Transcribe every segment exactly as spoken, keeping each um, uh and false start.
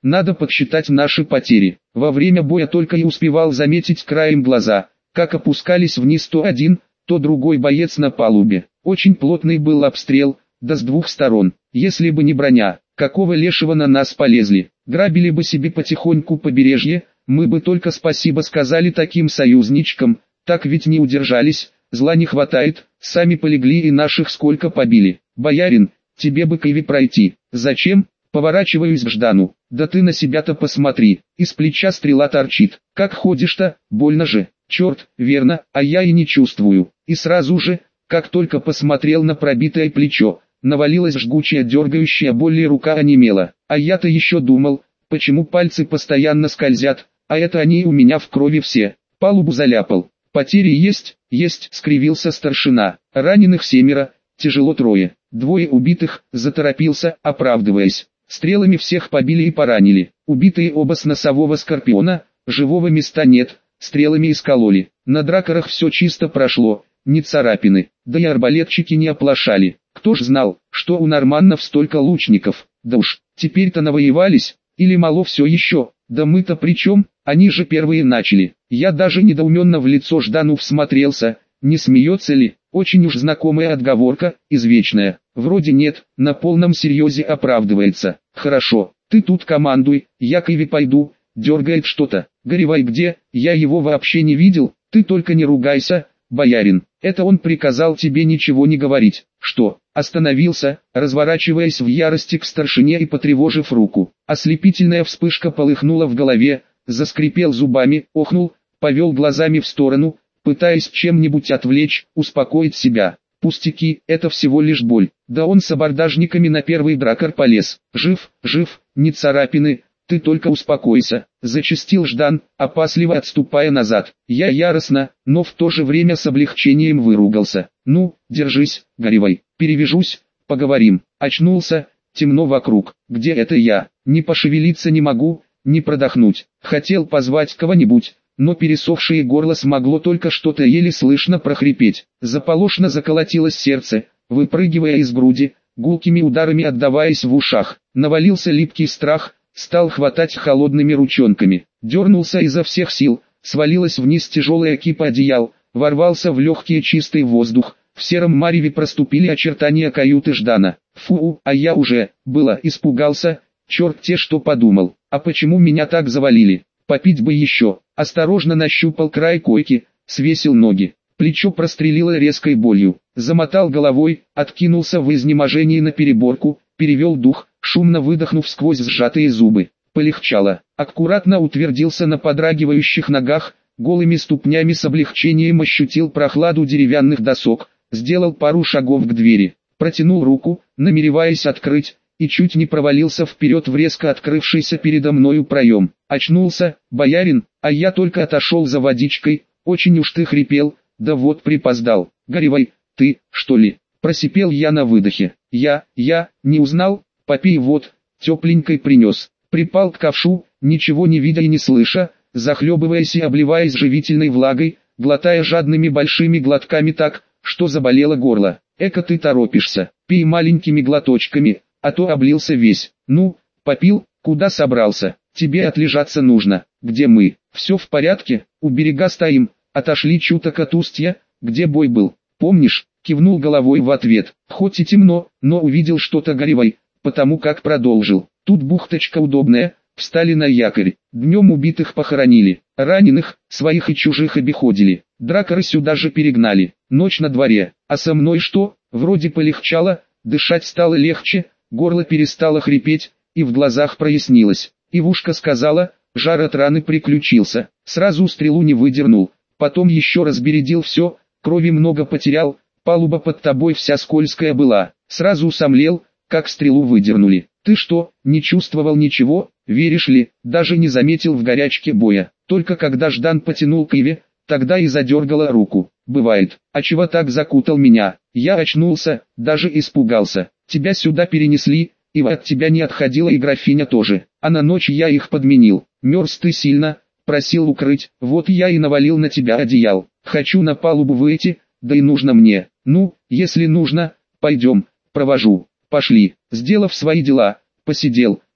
надо подсчитать наши потери. Во время боя только и успевал заметить краем глаза, как опускались вниз то один, то другой боец на палубе. Очень плотный был обстрел, да с двух сторон. Если бы не броня, какого лешего на нас полезли, грабили бы себе потихоньку побережье, мы бы только спасибо сказали таким союзничкам, так ведь не удержались, зла не хватает, сами полегли и наших сколько побили. Боярин, тебе бы к Иве пройти. Зачем? Поворачиваюсь к Ждану. Да ты на себя-то посмотри, из плеча стрела торчит. Как ходишь-то, больно же. Черт, верно, а я и не чувствую. И сразу же, как только посмотрел на пробитое плечо, навалилась жгучая дергающая боль и рука онемела. А я-то еще думал, почему пальцы постоянно скользят, а это они у меня в крови все. Палубу заляпал. Потери есть, есть, скривился старшина. Раненых семеро, тяжело трое. Двое убитых, заторопился, оправдываясь. Стрелами всех побили и поранили. Убитые оба с носового скорпиона, живого места нет, стрелами искололи. На дракарах все чисто прошло, ни царапины, да и арбалетчики не оплошали. Кто ж знал, что у норманнов столько лучников? Да уж, теперь-то навоевались, или мало все еще? Да мы-то при чем? Они же первые начали. Я даже недоуменно в лицо Ждану всмотрелся, не смеется ли? Очень уж знакомая отговорка, извечная. Вроде нет, на полном серьезе оправдывается. Хорошо, ты тут командуй, я к Иве пойду. Дергает что-то. Горевай где? Я его вообще не видел. Ты только не ругайся, боярин. Это он приказал тебе ничего не говорить. Что? Остановился, разворачиваясь в ярости к старшине и потревожив руку. Ослепительная вспышка полыхнула в голове, заскрипел зубами, охнул, повел глазами в сторону, пытаясь чем-нибудь отвлечь, успокоить себя. Пустяки, это всего лишь боль. Да он с абордажниками на первый дракар полез. Жив, жив, не царапины, ты только успокойся, зачастил Ждан, опасливо отступая назад. Я яростно, но в то же время с облегчением выругался. Ну, держись, горевай, перевяжусь, поговорим. Очнулся, темно вокруг. Где это я? Не пошевелиться не могу, не продохнуть. Хотел позвать кого-нибудь, но пересохшее горло смогло только что-то еле слышно прохрипеть. Заполошно заколотилось сердце, выпрыгивая из груди, гулкими ударами отдаваясь в ушах. Навалился липкий страх, стал хватать холодными ручонками. Дернулся изо всех сил, свалилась вниз тяжелая кипа одеял, ворвался в легкий чистый воздух. В сером мареве проступили очертания каюты Ждана. Фу, а я уже, было, испугался, черт те что подумал. А почему меня так завалили? Попить бы еще. Осторожно нащупал край койки, свесил ноги. Плечо прострелило резкой болью. Замотал головой, откинулся в изнеможении на переборку, перевел дух, шумно выдохнув сквозь сжатые зубы. Полегчало. Аккуратно утвердился на подрагивающих ногах, голыми ступнями с облегчением ощутил прохладу деревянных досок, сделал пару шагов к двери. Протянул руку, намереваясь открыть, и чуть не провалился вперед в резко открывшийся передо мною проем. Очнулся, боярин, а я только отошел за водичкой, очень уж ты хрипел, да вот припоздал. Горевай, ты, что ли? Просипел я на выдохе. Я, я, не узнал, попей вот, тепленькой принес. Припал к ковшу, ничего не видя и не слыша, захлебываясь и обливаясь живительной влагой, глотая жадными большими глотками так, что заболело горло. Эка ты торопишься, пей маленькими глоточками, а то облился весь. Ну, попил, куда собрался? Тебе отлежаться нужно. Где мы? Все в порядке, у берега стоим, отошли чуток от устья, где бой был. Помнишь? Кивнул головой в ответ. Хоть и темно, но увидел что-то горевой, потому как продолжил. Тут бухточка удобная, встали на якорь. Днем убитых похоронили, раненых, своих и чужих обиходили. Дракары сюда же перегнали. Ночь на дворе. А со мной что? Вроде полегчало, дышать стало легче, горло перестало хрипеть, и в глазах прояснилось. Ивушка сказала, жар от раны приключился. Сразу стрелу не выдернул, потом еще раз бередил все, крови много потерял, палуба под тобой вся скользкая была. Сразу сомлел, как стрелу выдернули. Ты что, не чувствовал ничего, веришь ли, даже не заметил в горячке боя. Только когда Ждан потянул к Иве, тогда и задергала руку. Бывает, а чего так закутал меня? Я очнулся, даже испугался. Тебя сюда перенесли, Ива от тебя не отходила и графиня тоже. А на ночь я их подменил. Мерз ты сильно, просил укрыть, вот я и навалил на тебя одеял. Хочу на палубу выйти, да и нужно мне. Ну, если нужно, пойдем, провожу. Пошли. Сделав свои дела, посидел,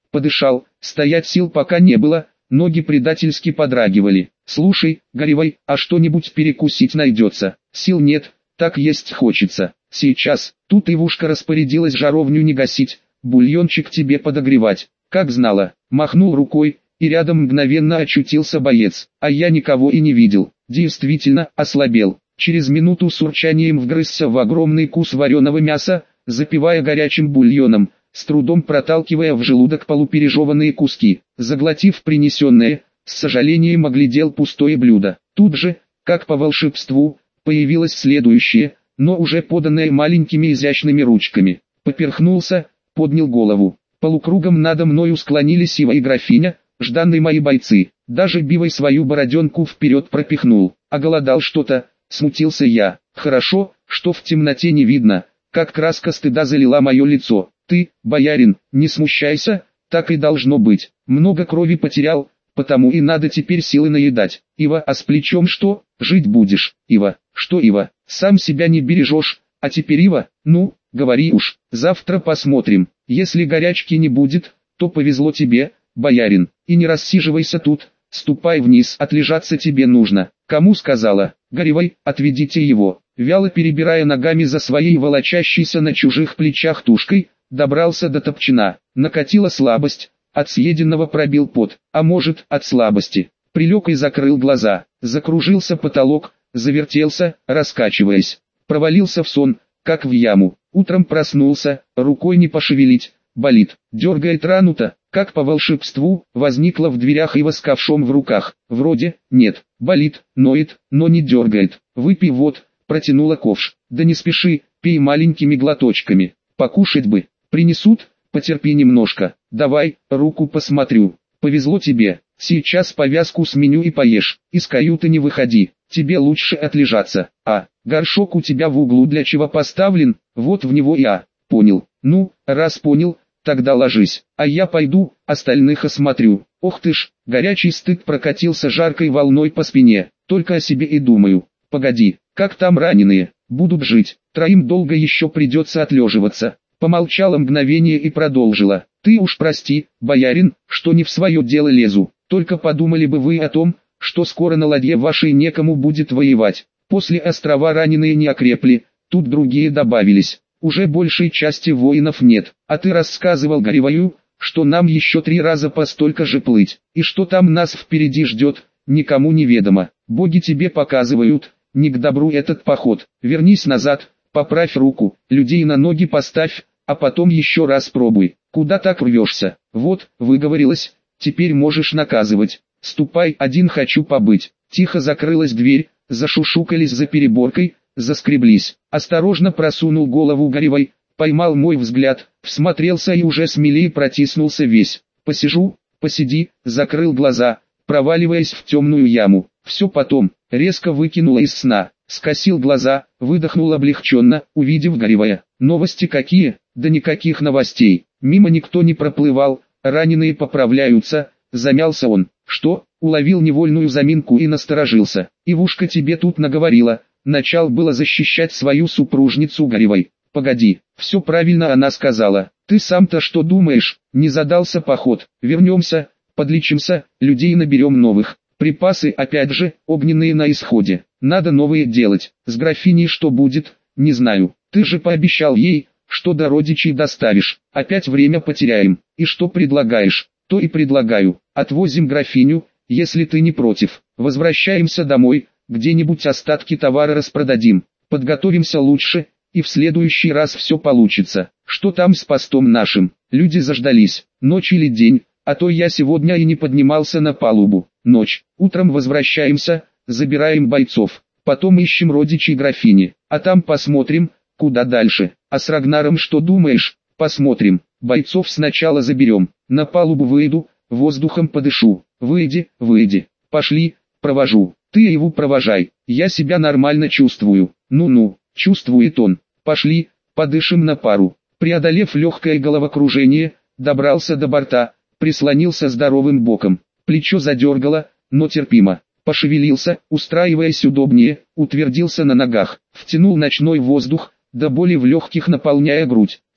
подышал, стоять сил пока не было, ноги предательски подрагивали. «Слушай, Горевой, а что-нибудь перекусить найдется?» «Сил нет, так есть хочется. Сейчас». Тут Ивушка распорядилась жаровню не гасить, бульончик тебе подогревать. Как знала, махнул рукой, и рядом мгновенно очутился боец, а я никого и не видел. Действительно, ослабел. Через минуту с урчанием вгрызся в огромный кус вареного мяса, запивая горячим бульоном, с трудом проталкивая в желудок полупережеванные куски. Заглотив принесенное, с сожалением оглядел пустое блюдо. Тут же, как по волшебству, появилось следующее, но уже поданное маленькими изящными ручками. Поперхнулся, поднял голову. Полукругом надо мною склонились Ива и графиня, жданные мои бойцы. Даже Бивой свою бороденку вперед пропихнул. Оголодал что-то, смутился я. Хорошо, что в темноте не видно, как краска стыда залила мое лицо. Ты, боярин, не смущайся, так и должно быть. Много крови потерял, потому и надо теперь силы наедать. Ива, а с плечом что? Жить будешь. Ива, что Ива? Сам себя не бережешь, а теперь Ива, ну, говори уж. Завтра посмотрим. Если горячки не будет, то повезло тебе, боярин. И не рассиживайся тут, ступай вниз, отлежаться тебе нужно. Кому сказала? Горевой, отведите его. Вяло перебирая ногами за своей волочащейся на чужих плечах тушкой, добрался до топчина. Накатила слабость, от съеденного пробил пот, а может, от слабости. Прилег и закрыл глаза. Закружился потолок, завертелся, раскачиваясь. Провалился в сон, как в яму. Утром проснулся, рукой не пошевелить, болит. Дергает рану-то, как по волшебству, возникла в дверях Ива с ковшом в руках. Вроде, нет, болит, ноет, но не дергает. Выпей вот, протянула ковш. Да не спеши, пей маленькими глоточками. Покушать бы. Принесут, потерпи немножко. Давай, руку посмотрю. Повезло тебе. Сейчас повязку сменю и поешь. Из каюты не выходи. Тебе лучше отлежаться. А, горшок у тебя в углу для чего поставлен? Вот в него я. Понял. Ну, раз понял, тогда ложись. А я пойду, остальных осмотрю. Ох ты ж, горячий стыд прокатился жаркой волной по спине. Только о себе и думаю. Погоди, как там раненые? Будут жить. Троим долго еще придется отлеживаться. Помолчала мгновение и продолжила. Ты уж прости, боярин, что не в свое дело лезу. Только подумали бы вы о том, что скоро на ладье вашей некому будет воевать. После острова раненые не окрепли, тут другие добавились. Уже большей части воинов нет. А ты рассказывал Горевою, что нам еще три раза по столько же плыть. И что там нас впереди ждет, никому не ведомо. Боги тебе показывают, не к добру этот поход. Вернись назад, поправь руку, людей на ноги поставь, а потом еще раз пробуй. Куда так рвешься? Вот, выговорилась, теперь можешь наказывать. Ступай, один хочу побыть. Тихо закрылась дверь, зашушукались за переборкой, заскреблись. Осторожно просунул голову Горевой, поймал мой взгляд, всмотрелся и уже смелее протиснулся весь. Посижу, посиди, закрыл глаза, проваливаясь в темную яму. Все потом, резко выкинула из сна, скосил глаза, выдохнул облегченно, увидев Горевая. Новости какие? Да никаких новостей. Мимо никто не проплывал, раненые поправляются, замялся он. Что? Уловил невольную заминку и насторожился. Ивушка тебе тут наговорила. Начал было защищать свою супружницу Горевой. Погоди, все правильно она сказала. Ты сам-то что думаешь? Не задался поход. Вернемся, подлечимся, людей наберем новых. Припасы опять же, огненные на исходе. Надо новые делать. С графиней что будет, не знаю. Ты же пообещал ей, что до родичей доставишь. Опять время потеряем. И что предлагаешь? То и предлагаю. Отвозим графиню, если ты не против. Возвращаемся домой, где-нибудь остатки товара распродадим. Подготовимся лучше, и в следующий раз все получится. Что там с постом нашим? Люди заждались. Ночь или день, а то я сегодня и не поднимался на палубу. Ночь. Утром возвращаемся, забираем бойцов. Потом ищем родичей графини. А там посмотрим, куда дальше. А с Рагнаром что думаешь? Посмотрим. Бойцов сначала заберем. На палубу выйду, воздухом подышу. Выйди, выйди. Пошли, провожу. Ты его провожай. Я себя нормально чувствую. Ну-ну, чувствует он. Пошли, подышим на пару. Преодолев легкое головокружение, добрался до борта, прислонился здоровым боком. Плечо задергало, но терпимо. Пошевелился, устраиваясь удобнее, утвердился на ногах. Втянул ночной воздух, до боли в легких наполняя грудь.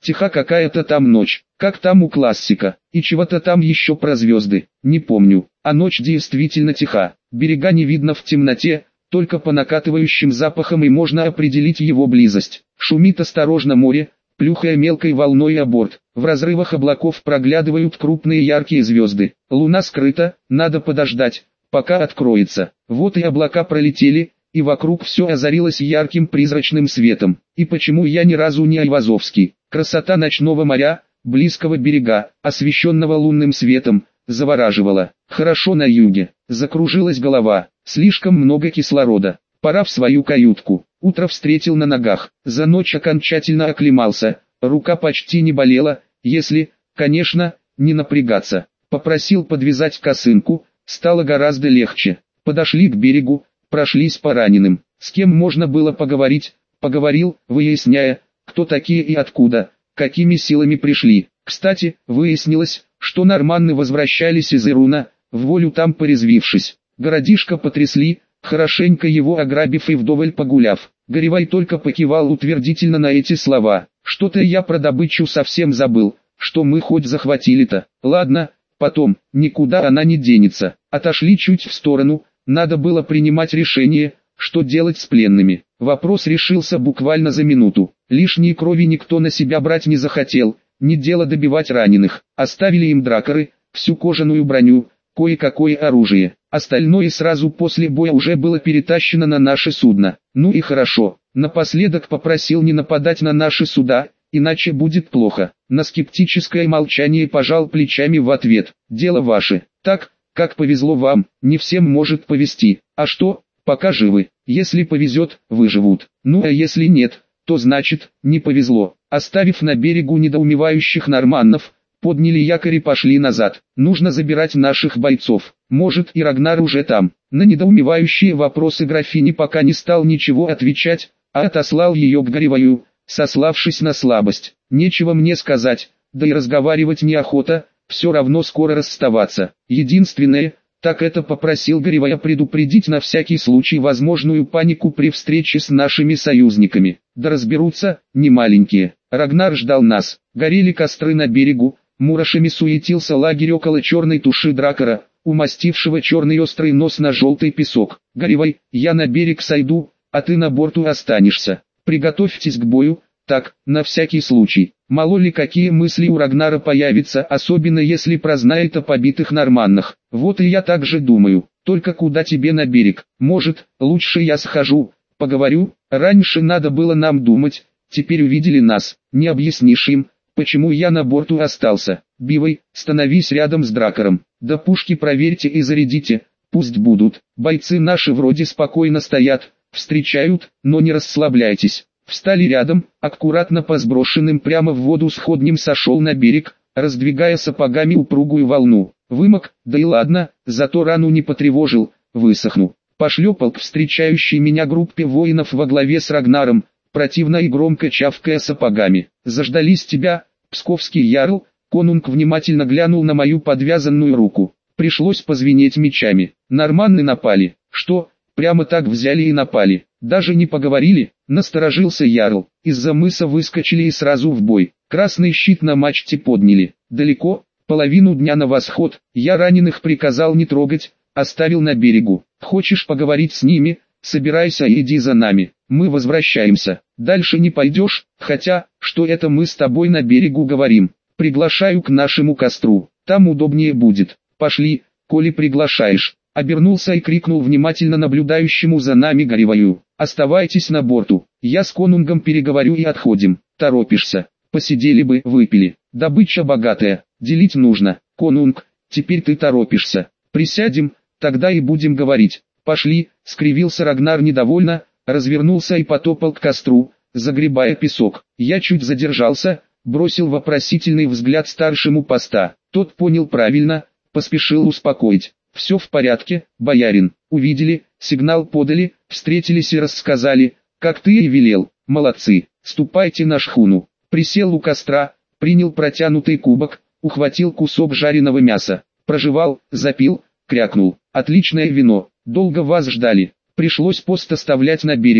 Тиха какая-то там ночь, как там у классика, и чего-то там еще про звезды, не помню. А ночь действительно тиха, берега не видно в темноте, только по накатывающим запахам и можно определить его близость. Шумит осторожно море, плюхая мелкой волной о борт. В разрывах облаков проглядывают крупные яркие звезды. Луна скрыта, надо подождать, пока откроется. Вот и облака пролетели, и вокруг все озарилось ярким призрачным светом. И почему я ни разу не Айвазовский? Красота ночного моря, близкого берега, освещенного лунным светом, завораживала. Хорошо на юге. Закружилась голова. Слишком много кислорода. Пора в свою каютку. Утро встретил на ногах. За ночь окончательно оклемался. Рука почти не болела, если, конечно, не напрягаться. Попросил подвязать косынку, стало гораздо легче. Подошли к берегу, прошлись по раненым. С кем можно было поговорить, поговорил, выясняя, кто такие и откуда, какими силами пришли. Кстати, выяснилось, что норманны возвращались из Ируна, в волю там порезвившись. Городишко потрясли, хорошенько его ограбив и вдоволь погуляв. Горевай только покивал утвердительно на эти слова. Что-то я про добычу совсем забыл, что мы хоть захватили-то. Ладно, потом, никуда она не денется. Отошли чуть в сторону, надо было принимать решение, что делать с пленными. Вопрос решился буквально за минуту. Лишней крови никто на себя брать не захотел, не дело добивать раненых. Оставили им дракары, всю кожаную броню, кое-какое оружие. Остальное сразу после боя уже было перетащено на наше судно. Ну и хорошо. Напоследок попросил не нападать на наши суда, иначе будет плохо. На скептическое молчание пожал плечами в ответ. Дело ваше. Так, как повезло вам, не всем может повезти. А что, пока живы. Если повезет, выживут. Ну а если нет, то значит, не повезло. Оставив на берегу недоумевающих норманнов, подняли якорь и пошли назад. Нужно забирать наших бойцов. Может, и Рагнар уже там. На недоумевающие вопросы графини пока не стал ничего отвечать, а отослал ее к Гореваю, сославшись на слабость. Нечего мне сказать, да и разговаривать неохота, все равно скоро расставаться. Единственное, так это попросил Горевая предупредить на всякий случай возможную панику при встрече с нашими союзниками. Да разберутся, не маленькие. Рагнар ждал нас. Горели костры на берегу, мурашами суетился лагерь около черной туши дракара, умастившего черный острый нос на желтый песок. Горевай, я на берег сойду, а ты на борту останешься. Приготовьтесь к бою, так, на всякий случай. Мало ли какие мысли у Рагнара появятся, особенно если прознает о побитых норманнах. Вот и я так же думаю, только куда тебе на берег? Может, лучше я схожу, поговорю? Раньше надо было нам думать, теперь увидели нас. Не объяснишь им, почему я на борту остался. Бивай, становись рядом с дракаром. Да пушки проверьте и зарядите, пусть будут. Бойцы наши вроде спокойно стоят, встречают, но не расслабляйтесь. Встали рядом, аккуратно по сброшенным прямо в воду сходням сошел на берег, раздвигая сапогами упругую волну. Вымок, да и ладно, зато рану не потревожил, высохну. Пошлепал к встречающей меня группе воинов во главе с Рагнаром, противно и громко чавкая сапогами. Заждались тебя, псковский ярл. Конунг внимательно глянул на мою подвязанную руку. Пришлось позвенеть мечами. Норманны напали. Что, прямо так взяли и напали? Даже не поговорили? Насторожился ярл. Из-за мыса выскочили и сразу в бой. Красный щит на мачте подняли. Далеко, половину дня на восход. Я раненых приказал не трогать, оставил на берегу. Хочешь поговорить с ними? Собирайся и иди за нами. Мы возвращаемся. Дальше не пойдешь, хотя, что это мы с тобой на берегу говорим. Приглашаю к нашему костру, там удобнее будет. Пошли, коли приглашаешь. Обернулся и крикнул внимательно наблюдающему за нами Гореваю. Оставайтесь на борту, я с конунгом переговорю и отходим. Торопишься, посидели бы, выпили. Добыча богатая, делить нужно. Конунг, теперь ты торопишься. Присядем, тогда и будем говорить. Пошли, скривился Рагнар недовольно, развернулся и потопал к костру, загребая песок. Я чуть задержался, бросил вопросительный взгляд старшему поста. Тот понял правильно, поспешил успокоить. Все в порядке, боярин. Увидели, сигнал подали, встретились и рассказали, как ты и велел. Молодцы, ступайте на шхуну. Присел у костра, принял протянутый кубок, ухватил кусок жареного мяса. Прожевал, запил, крякнул. Отличное вино, долго вас ждали. Пришлось пост оставлять на берегу.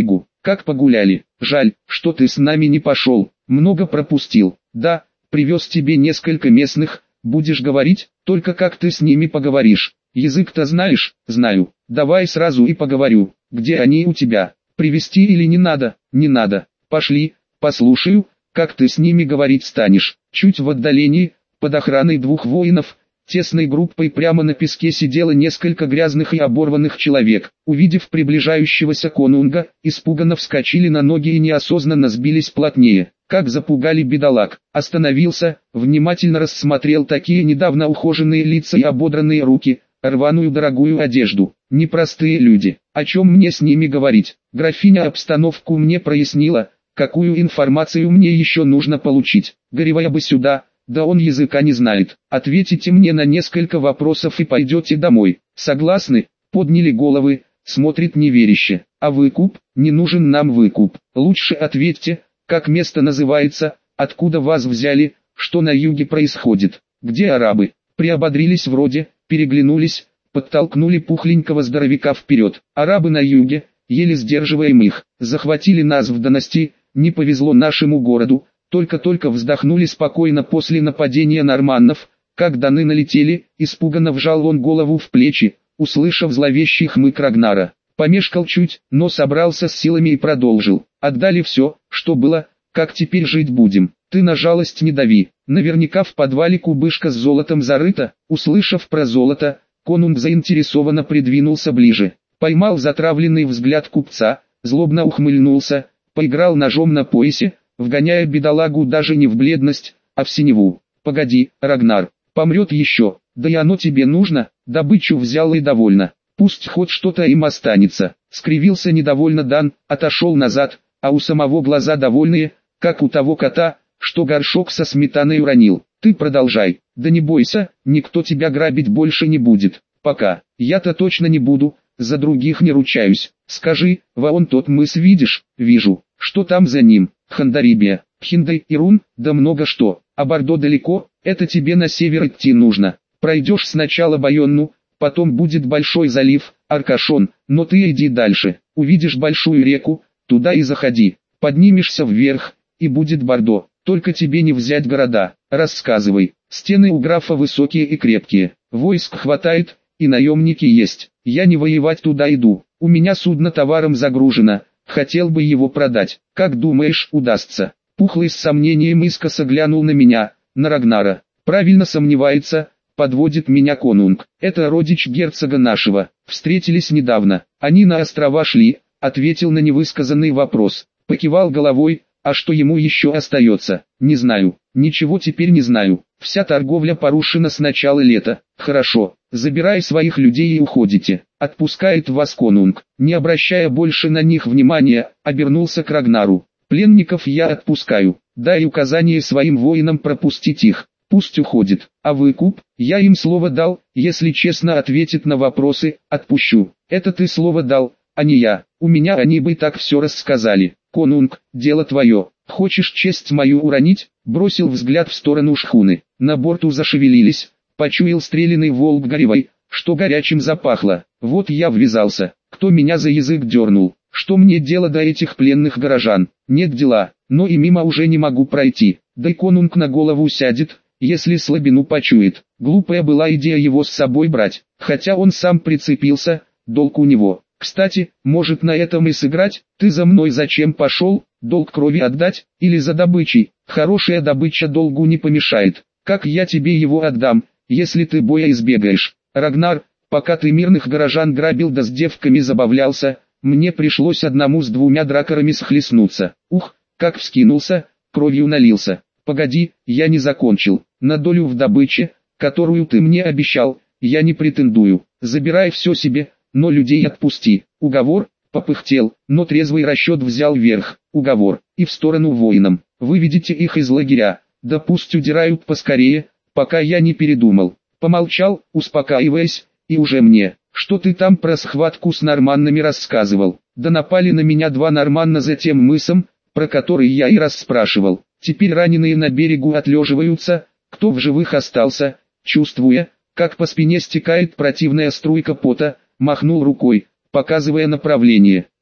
Как погуляли. Жаль, что ты с нами не пошел. Много пропустил. Да, привез тебе несколько местных. Будешь говорить, только как ты с ними поговоришь. Язык-то знаешь? Знаю. Давай сразу и поговорю. Где они у тебя? Привезти или не надо? Не надо. Пошли, послушаю, как ты с ними говорить станешь. Чуть в отдалении, под охраной двух воинов, тесной группой прямо на песке сидело несколько грязных и оборванных человек. Увидев приближающегося конунга, испуганно вскочили на ноги и неосознанно сбились плотнее. Как запугали бедолаг. Остановился, внимательно рассмотрел такие недавно ухоженные лица и ободранные руки, рваную дорогую одежду. Непростые люди. О чем мне с ними говорить? Графиня обстановку мне прояснила, какую информацию мне еще нужно получить. Горевая бы сюда. Да он языка не знает. Ответите мне на несколько вопросов и пойдете домой. Согласны? Подняли головы, смотрит неверяще. А выкуп? Не нужен нам выкуп. Лучше ответьте, как место называется, откуда вас взяли, что на юге происходит. Где арабы? Приободрились вроде, переглянулись, подтолкнули пухленького здоровяка вперед. Арабы на юге, еле сдерживаем их, захватили нас в Донести, не повезло нашему городу. Только-только вздохнули спокойно после нападения норманнов, как даны налетели, испуганно вжал он голову в плечи, услышав зловещий хмык Рагнара. Помешкал чуть, но собрался с силами и продолжил. Отдали все, что было, как теперь жить будем? Ты на жалость не дави. Наверняка в подвале кубышка с золотом зарыта. Услышав про золото, конунг заинтересованно придвинулся ближе. Поймал затравленный взгляд купца, злобно ухмыльнулся, поиграл ножом на поясе, вгоняя бедолагу даже не в бледность, а в синеву. Погоди, Рагнар, помрет еще, да и оно тебе нужно, добычу взял и довольно. Пусть хоть что-то им останется. Скривился недовольно Дан, отошел назад, а у самого глаза довольные, как у того кота, что горшок со сметаной уронил. Ты продолжай, да не бойся, никто тебя грабить больше не будет. Пока, я-то точно не буду, за других не ручаюсь. Скажи, вон тот мыс видишь? Вижу. Что там за ним? Хандарибия, Пхиндай, Ирун, да много что. А Бордо далеко, это тебе на север идти нужно. Пройдешь сначала Байонну, потом будет Большой залив, Аркашон, но ты иди дальше. Увидишь большую реку, туда и заходи. Поднимешься вверх, и будет Бордо. Только тебе не взять города. Рассказывай. Стены у графа высокие и крепкие. Войск хватает, и наемники есть. Я не воевать туда иду. У меня судно товаром загружено. Хотел бы его продать. Как думаешь, удастся? Пухлый с сомнением искоса глянул на меня, на Рагнара. Правильно сомневается, подводит меня конунг. Это родич герцога нашего. Встретились недавно. Они на острова шли, ответил на невысказанный вопрос. Покивал головой, а что ему еще остается? Не знаю. Ничего теперь не знаю. Вся торговля порушена с начала лета. Хорошо, забирай своих людей и уходите. Отпускает вас конунг. Не обращая больше на них внимания, обернулся к Рагнару. Пленников я отпускаю. Дай указание своим воинам пропустить их. Пусть уходит. А выкуп? Я им слово дал, если честно ответит на вопросы, отпущу. Это ты слово дал, а не я. У меня они бы так все рассказали. Конунг, дело твое. Хочешь честь мою уронить? Бросил взгляд в сторону шхуны. На борту зашевелились. Почуял стреляный волк горевой, что горячим запахло. Вот я ввязался. Кто меня за язык дернул? Что мне дело до этих пленных горожан? Нет дела, но и мимо уже не могу пройти. Да и конунг на голову сядет, если слабину почует. Глупая была идея его с собой брать. Хотя он сам прицепился, долг у него. Кстати, может на этом и сыграть? Ты за мной зачем пошел? Долг крови отдать? Или за добычей? Хорошая добыча долгу не помешает. Как я тебе его отдам, если ты боя избегаешь? Рагнар, пока ты мирных горожан грабил да с девками забавлялся, мне пришлось одному с двумя дракарами схлестнуться. Ух, как вскинулся, кровью налился. Погоди, я не закончил. На долю в добыче, которую ты мне обещал, я не претендую. Забирай все себе, но людей отпусти. Уговор? Попыхтел, но трезвый расчет взял верх. Уговор. И в сторону воинам. Выведите их из лагеря. Да пусть удирают поскорее, пока я не передумал. Помолчал, успокаиваясь, и уже мне. Что ты там про схватку с норманнами рассказывал? Да напали на меня два норманна за тем мысом, про который я и расспрашивал. Теперь раненые на берегу отлеживаются, кто в живых остался, чувствуя, как по спине стекает противная струйка пота, махнул рукой, показывая направление.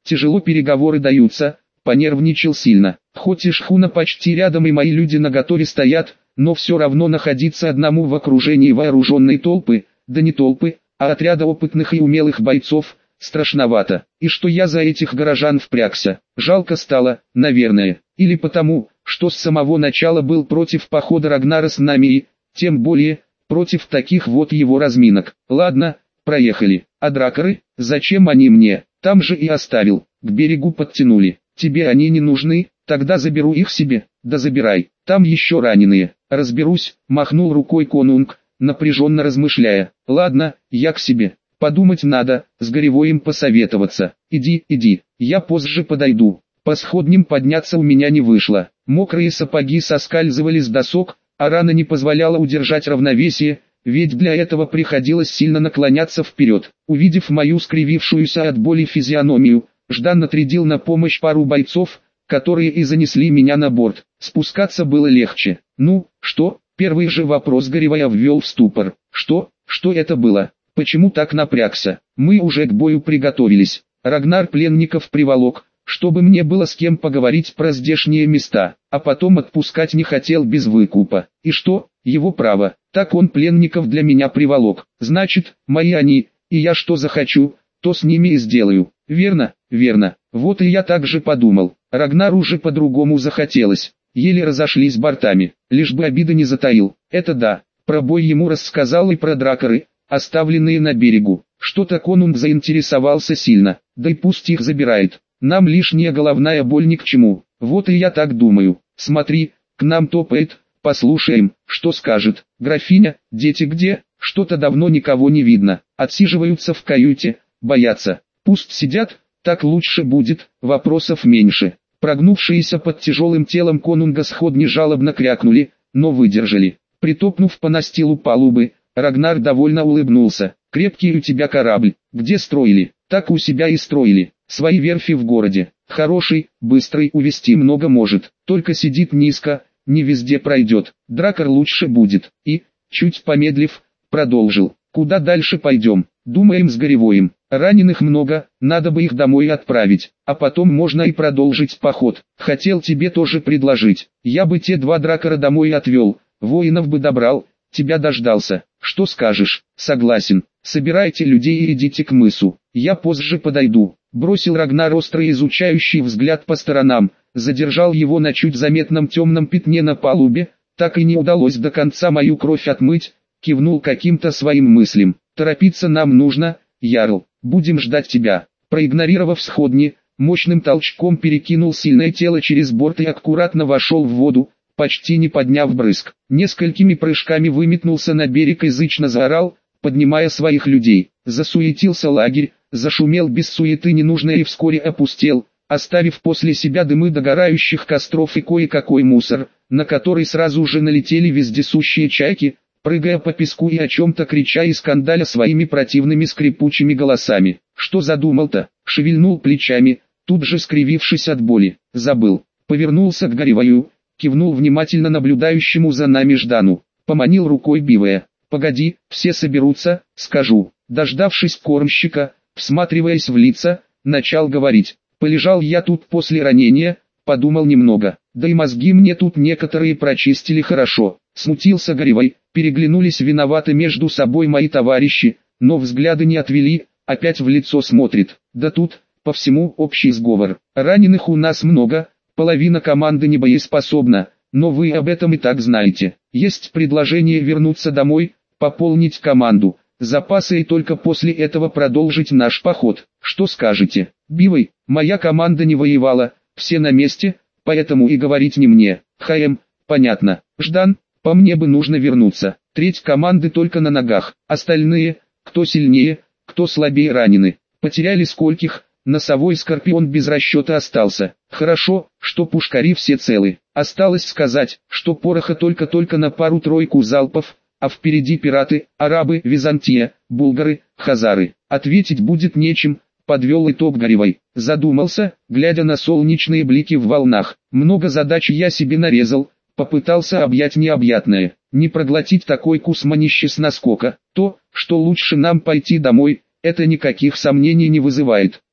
Тяжело переговоры даются, понервничал сильно. Хоть и шхуна почти рядом и мои люди наготове стоят, но все равно находиться одному в окружении вооруженной толпы, да не толпы, а отряда опытных и умелых бойцов, страшновато. И что я за этих горожан впрягся, жалко стало, наверное. Или потому, что с самого начала был против похода Рагнара с нами и, тем более, против таких вот его разминок. Ладно, проехали. А дракары, зачем они мне? Там же и оставил, к берегу подтянули. Тебе они не нужны, тогда заберу их себе. Да забирай, там еще раненые. Разберусь, махнул рукой конунг, напряженно размышляя. Ладно, я к себе. Подумать надо, с Горевоем посоветоваться. Иди, иди, я позже подойду. По сходням подняться у меня не вышло. Мокрые сапоги соскальзывали с досок, а рана не позволяла удержать равновесие, ведь для этого приходилось сильно наклоняться вперед. Увидев мою скривившуюся от боли физиономию, Ждан отрядил на помощь пару бойцов, которые и занесли меня на борт. Спускаться было легче. Ну, что? Первый же вопрос Горевая ввел в ступор. Что? Что это было? Почему так напрягся? Мы уже к бою приготовились. Рагнар пленников приволок, чтобы мне было с кем поговорить про здешние места, а потом отпускать не хотел без выкупа. И что? Его право. Так он пленников для меня приволок. Значит, мои они, и я что захочу, то с ними и сделаю. Верно, верно. Вот и я так же подумал. Рагнару уже по-другому захотелось. Еле разошлись бортами, лишь бы обиды не затаил. Это да. Про бой ему рассказал и про дракары, оставленные на берегу. Что-то конунг заинтересовался сильно, да и пусть их забирает. Нам лишняя головная боль ни к чему. Вот и я так думаю. Смотри, к нам топает, послушаем, что скажет. Графиня, дети где? Что-то давно никого не видно. Отсиживаются в каюте, боятся. Пусть сидят, так лучше будет, вопросов меньше. Прогнувшиеся под тяжелым телом конунга сходни жалобно крякнули, но выдержали. Притопнув по настилу палубы, Рагнар довольно улыбнулся. «Крепкий у тебя корабль. Где строили? Так у себя и строили. Свои верфи в городе. Хороший, быстрый, увезти много может. Только сидит низко, не везде пройдет. Дракар лучше будет». И, чуть помедлив, продолжил. «Куда дальше пойдем? Думаем с Горевоем. Раненых много, надо бы их домой отправить, а потом можно и продолжить поход. Хотел тебе тоже предложить. Я бы те два дракара домой отвел, воинов бы добрал, тебя дождался. Что скажешь?» «Согласен. Собирайте людей и идите к мысу. Я позже подойду». Бросил Рагнар острый изучающий взгляд по сторонам, задержал его на чуть заметном темном пятне на палубе, так и не удалось до конца мою кровь отмыть, кивнул каким-то своим мыслям. «Торопиться нам нужно, Ярл, будем ждать тебя». Проигнорировав сходни, мощным толчком перекинул сильное тело через борт и аккуратно вошел в воду, почти не подняв брызг. Несколькими прыжками выметнулся на берег и зычно заорал, поднимая своих людей. Засуетился лагерь, зашумел без суеты ненужное и вскоре опустел, оставив после себя дымы догорающих костров и кое-какой мусор, на который сразу же налетели вездесущие чайки, прыгая по песку и о чем-то крича и скандаля своими противными скрипучими голосами. «Что задумал-то?» Шевельнул плечами, тут же скривившись от боли. «Забыл». Повернулся к Горевою, кивнул внимательно наблюдающему за нами Ждану. Поманил рукой Бивая. «Погоди, все соберутся, скажу». Дождавшись кормщика, всматриваясь в лица, начал говорить. «Полежал я тут после ранения, подумал немного, да и мозги мне тут некоторые прочистили хорошо». Смутился Горевой, переглянулись виноваты между собой мои товарищи, но взгляды не отвели, опять в лицо смотрит. Да тут, по всему, общий сговор. Раненых у нас много, половина команды не боеспособна, но вы об этом и так знаете. Есть предложение вернуться домой, пополнить команду, запасы и только после этого продолжить наш поход. Что скажете? Бивай, моя команда не воевала, все на месте, поэтому и говорить не мне. ХМ, понятно. Ждан, по мне бы нужно вернуться. Треть команды только на ногах, остальные, кто сильнее, кто слабее ранены. Потеряли скольких, носовой скорпион без расчета остался. Хорошо, что пушкари все целы. Осталось сказать, что пороха только-только на пару-тройку залпов, а впереди пираты, арабы, Византия, булгары, хазары. Ответить будет нечем, подвел итог Горевой. Задумался, глядя на солнечные блики в волнах. Много задач я себе нарезал, попытался объять необъятное. Не проглотить такой кусманище с наскока. То, что лучше нам пойти домой, это никаких сомнений не вызывает.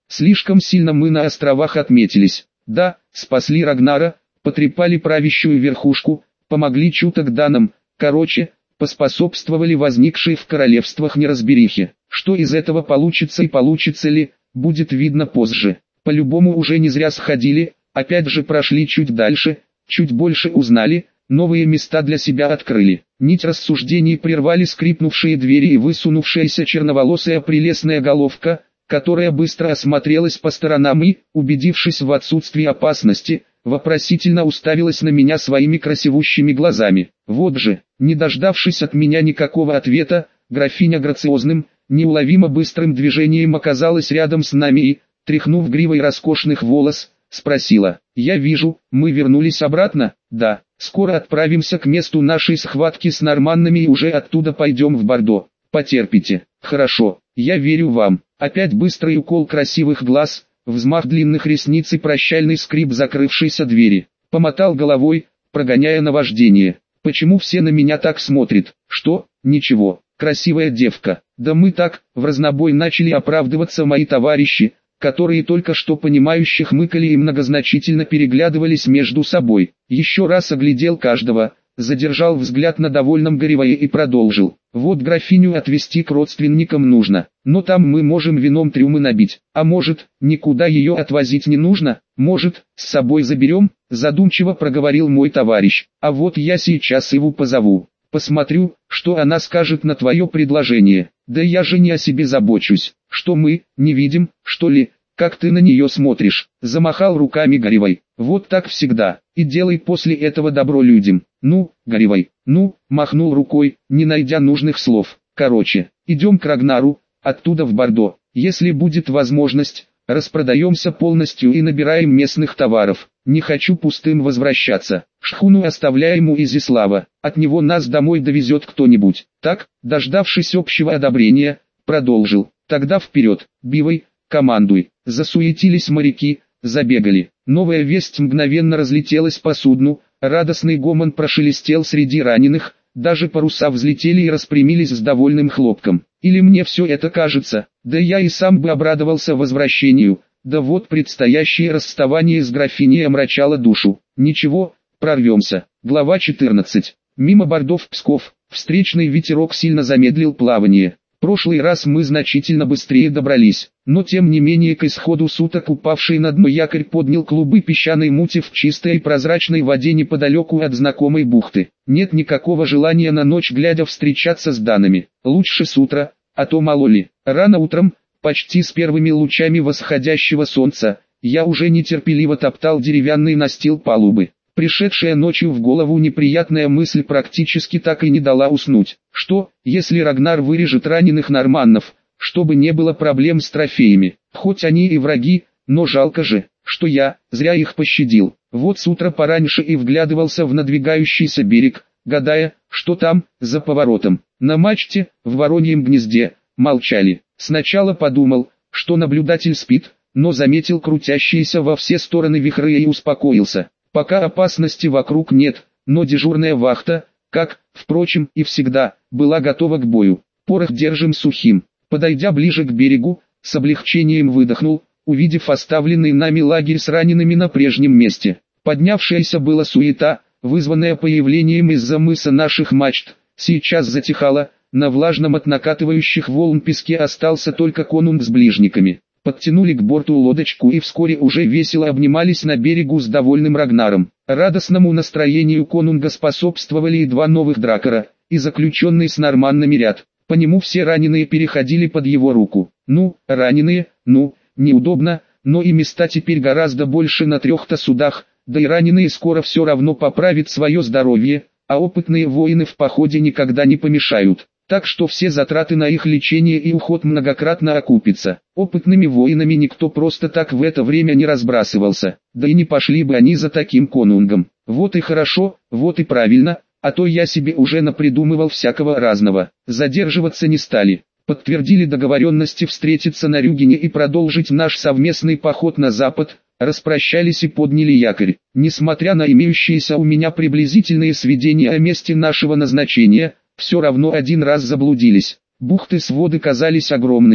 Слишком сильно мы на островах отметились. Да, спасли Рагнара, потрепали правящую верхушку, помогли чуток данным, короче, поспособствовали возникшей в королевствах неразберихе. Что из этого получится и получится ли, будет видно позже. По-любому уже не зря сходили, опять же прошли чуть дальше, чуть больше узнали, новые места для себя открыли. Нить рассуждений прервали скрипнувшие двери и высунувшаяся черноволосая прелестная головка, которая быстро осмотрелась по сторонам и, убедившись в отсутствии опасности, вопросительно уставилась на меня своими красивущими глазами. Вот же, не дождавшись от меня никакого ответа, графиня грациозным, неуловимо быстрым движением оказалась рядом с нами и, тряхнув гривой роскошных волос, спросила: «Я вижу, мы вернулись обратно?» «Да, скоро отправимся к месту нашей схватки с норманнами и уже оттуда пойдем в Бордо. Потерпите». «Хорошо, я верю вам». Опять быстрый укол красивых глаз, взмах длинных ресниц и прощальный скрип закрывшейся двери. Помотал головой, прогоняя наваждение. «Почему все на меня так смотрят? Что? Ничего, красивая девка». Да мы так, в разнобой начали оправдываться мои товарищи, которые только что понимающе хмыкали и многозначительно переглядывались между собой. Еще раз оглядел каждого, задержал взгляд на довольном Горевое и продолжил. «Вот графиню отвезти к родственникам нужно, но там мы можем вином трюмы набить, а может, никуда ее отвозить не нужно, может, с собой заберем?» Задумчиво проговорил мой товарищ. «А вот я сейчас Иву позову, посмотрю, что она скажет на твое предложение». «Да я же не о себе забочусь, что мы, не видим, что ли, как ты на нее смотришь?» Замахал руками Горевой. «Вот так всегда, и делай после этого добро людям». «Ну, Горевой, ну», махнул рукой, не найдя нужных слов. «Короче, идем к Рагнару, оттуда в Бордо. Если будет возможность, распродаемся полностью и набираем местных товаров. Не хочу пустым возвращаться. Шхуну оставляем у Изяслава, от него нас домой довезет кто-нибудь». Так, дождавшись общего одобрения, продолжил. «Тогда вперед, Бивой, командуй». Засуетились моряки, забегали. Новая весть мгновенно разлетелась по судну, радостный гомон прошелестел среди раненых, даже паруса взлетели и распрямились с довольным хлопком. Или мне все это кажется? Да я и сам бы обрадовался возвращению, да вот предстоящее расставание с графиней омрачало душу. Ничего, прорвемся. Глава четырнадцать. Мимо Бордо в Псков, встречный ветерок сильно замедлил плавание. Прошлый раз мы значительно быстрее добрались, но тем не менее к исходу суток упавший на дно якорь поднял клубы песчаной мути в чистой и прозрачной воде неподалеку от знакомой бухты. Нет никакого желания на ночь глядя встречаться с данными, лучше с утра, а то мало ли. Рано утром, почти с первыми лучами восходящего солнца, я уже нетерпеливо топтал деревянный настил палубы. Пришедшая ночью в голову неприятная мысль практически так и не дала уснуть. Что, если Рагнар вырежет раненых норманнов, чтобы не было проблем с трофеями? Хоть они и враги, но жалко же, что я, зря их пощадил. Вот с утра пораньше и вглядывался в надвигающийся берег, гадая, что там, за поворотом. На мачте, в вороньем гнезде, молчали. Сначала подумал, что наблюдатель спит, но заметил крутящиеся во все стороны вихры и успокоился. Пока опасности вокруг нет, но дежурная вахта, как, впрочем, и всегда, была готова к бою. Порох держим сухим. Подойдя ближе к берегу, с облегчением выдохнул, увидев оставленный нами лагерь с ранеными на прежнем месте. Поднявшаяся была суета, вызванная появлением из-за мыса наших мачт, сейчас затихала, на влажном от накатывающих волн песке остался только конунг с ближниками. Подтянули к борту лодочку и вскоре уже весело обнимались на берегу с довольным Рагнаром. Радостному настроению конунга способствовали и два новых дракара, и заключенный с норманнами ряд. По нему все раненые переходили под его руку. Ну, раненые, ну, неудобно, но и места теперь гораздо больше на трех-то судах, да и раненые скоро все равно поправят свое здоровье, а опытные воины в походе никогда не помешают. Так что все затраты на их лечение и уход многократно окупятся. Опытными воинами никто просто так в это время не разбрасывался, да и не пошли бы они за таким конунгом. Вот и хорошо, вот и правильно, а то я себе уже напридумывал всякого разного. Задерживаться не стали. Подтвердили договоренности встретиться на Рюгене и продолжить наш совместный поход на запад, распрощались и подняли якорь. Несмотря на имеющиеся у меня приблизительные сведения о месте нашего назначения, все равно один раз заблудились. Бухты своды казались огромными,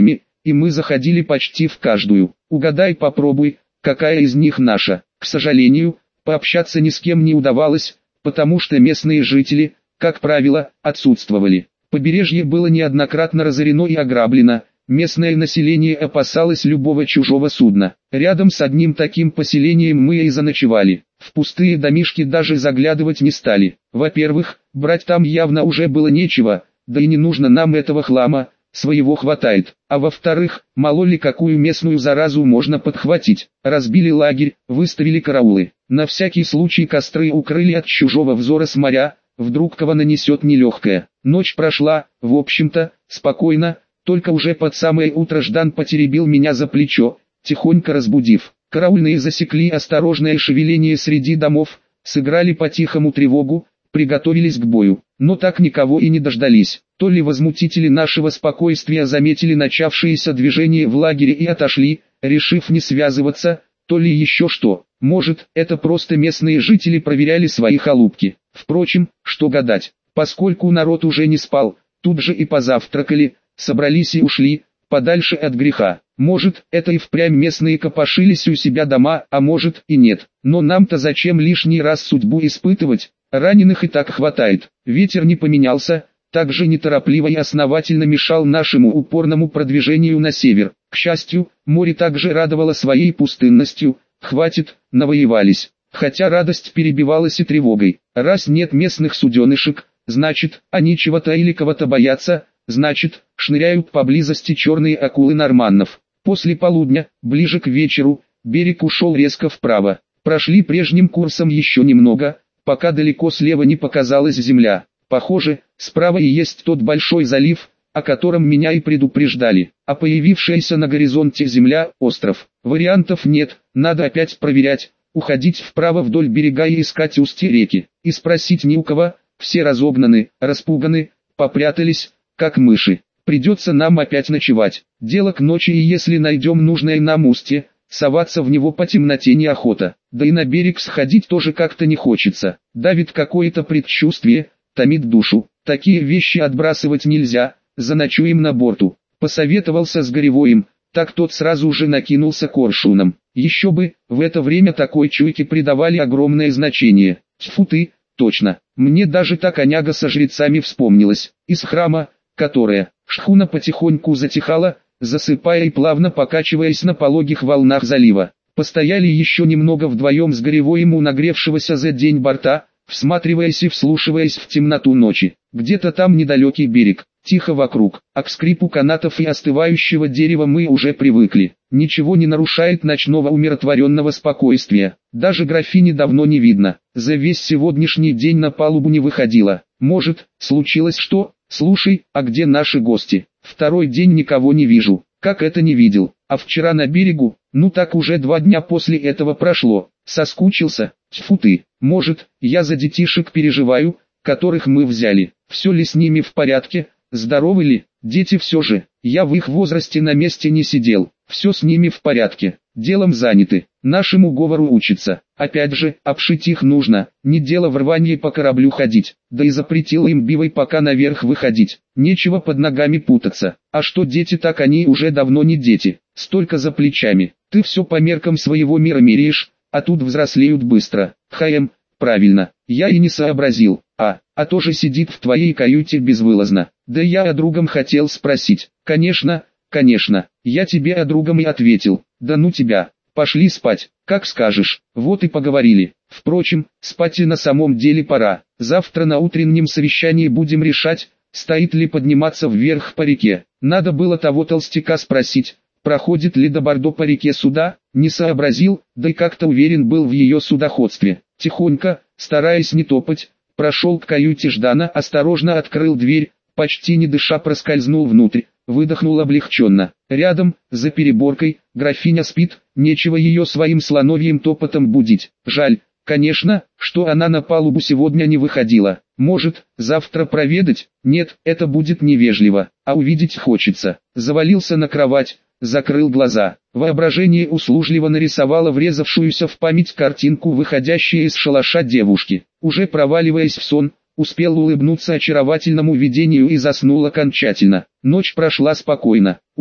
и мы заходили почти в каждую. Угадай, попробуй, какая из них наша. К сожалению, пообщаться ни с кем не удавалось, потому что местные жители, как правило, отсутствовали. Побережье было неоднократно разорено и ограблено, местное население опасалось любого чужого судна. Рядом с одним таким поселением мы и заночевали. В пустые домишки даже заглядывать не стали. Во-первых, брать там явно уже было нечего, да и не нужно нам этого хлама, своего хватает. А во-вторых, мало ли какую местную заразу можно подхватить. Разбили лагерь, выставили караулы. На всякий случай костры укрыли от чужого взора с моря, вдруг кого нанесет нелегкое. Ночь прошла, в общем-то, спокойно, только уже под самое утро Ждан потеребил меня за плечо, тихонько разбудив. Караульные засекли осторожное шевеление среди домов, сыграли по-тихому тревогу, приготовились к бою, но так никого и не дождались. То ли возмутители нашего спокойствия заметили начавшееся движение в лагере и отошли, решив не связываться, то ли еще что. Может, это просто местные жители проверяли свои халупки. Впрочем, что гадать, поскольку народ уже не спал, тут же и позавтракали, собрались и ушли, подальше от греха. Может, это и впрямь местные копошились у себя дома, а может и нет. Но нам-то зачем лишний раз судьбу испытывать, раненых и так хватает. Ветер не поменялся, также неторопливо и основательно мешал нашему упорному продвижению на север. К счастью, море также радовало своей пустынностью, хватит, навоевались. Хотя радость перебивалась и тревогой. Раз нет местных суденышек, значит, они чего-то или кого-то боятся, значит, шныряют поблизости черные акулы норманнов. После полудня, ближе к вечеру, берег ушел резко вправо. Прошли прежним курсом еще немного, пока далеко слева не показалась земля. Похоже, справа и есть тот большой залив, о котором меня и предупреждали. А появившаяся на горизонте земля – остров. Вариантов нет, надо опять проверять, уходить вправо вдоль берега и искать устье реки. И спросить ни у кого, все разогнаны, распуганы, попрятались, как мыши. Придется нам опять ночевать. Дело к ночи, и если найдем нужное нам устье, соваться в него по темноте неохота. Да и на берег сходить тоже как-то не хочется. Давит какое-то предчувствие, томит душу. Такие вещи отбрасывать нельзя, заночуем на борту. Посоветовался с Горевоем, так тот сразу же накинулся коршуном. Еще бы, в это время такой чуйке придавали огромное значение. Тьфу ты, точно, мне даже та коняга со жрецами вспомнилась. Из храма, которая, шхуна потихоньку затихала, засыпая и плавно покачиваясь на пологих волнах залива. Постояли еще немного вдвоем с Горевоем у нагревшегося за день борта, всматриваясь и вслушиваясь в темноту ночи. Где-то там недалекий берег, тихо вокруг, а к скрипу канатов и остывающего дерева мы уже привыкли. Ничего не нарушает ночного умиротворенного спокойствия. Даже графини давно не видно, за весь сегодняшний день на палубу не выходила. Может, случилось что? Слушай, а где наши гости? Второй день никого не вижу. Как это не видел? А вчера на берегу? Ну так уже два дня после этого прошло. Соскучился? Тьфу ты. Может, я за детишек переживаю, которых мы взяли. Все ли с ними в порядке? Здоровы ли? Дети все же. Я в их возрасте на месте не сидел. Все с ними в порядке. Делом заняты. Нашему говору учатся. Опять же, обшить их нужно. Не дело в рванье по кораблю ходить. Да и запретил им бивой пока наверх выходить. Нечего под ногами путаться. А что дети, так они уже давно не дети. Столько за плечами. Ты все по меркам своего мира меряешь, а тут взрослеют быстро. Хаем, правильно. Я и не сообразил. А, а тоже сидит в твоей каюте безвылазно. Да я о другом хотел спросить. Конечно, конечно. Я тебе о другом и ответил. Да ну тебя. Пошли спать, как скажешь. Вот и поговорили. Впрочем, спать и на самом деле пора. Завтра на утреннем совещании будем решать, стоит ли подниматься вверх по реке. Надо было того толстяка спросить, проходит ли до Бордо по реке суда, не сообразил, да и как-то уверен был в ее судоходстве. Тихонько, стараясь не топать, прошел к каюте Ждана, осторожно открыл дверь, почти не дыша проскользнул внутрь, выдохнул облегченно. Рядом, за переборкой, графиня спит, нечего ее своим слоновьим топотом будить. Жаль, конечно, что она на палубу сегодня не выходила. Может, завтра проведать? Нет, это будет невежливо, а увидеть хочется. Завалился на кровать, закрыл глаза. Воображение услужливо нарисовало врезавшуюся в память картинку, выходящей из шалаша девушки. Уже проваливаясь в сон, успел улыбнуться очаровательному видению и заснул окончательно. Ночь прошла спокойно. Утро.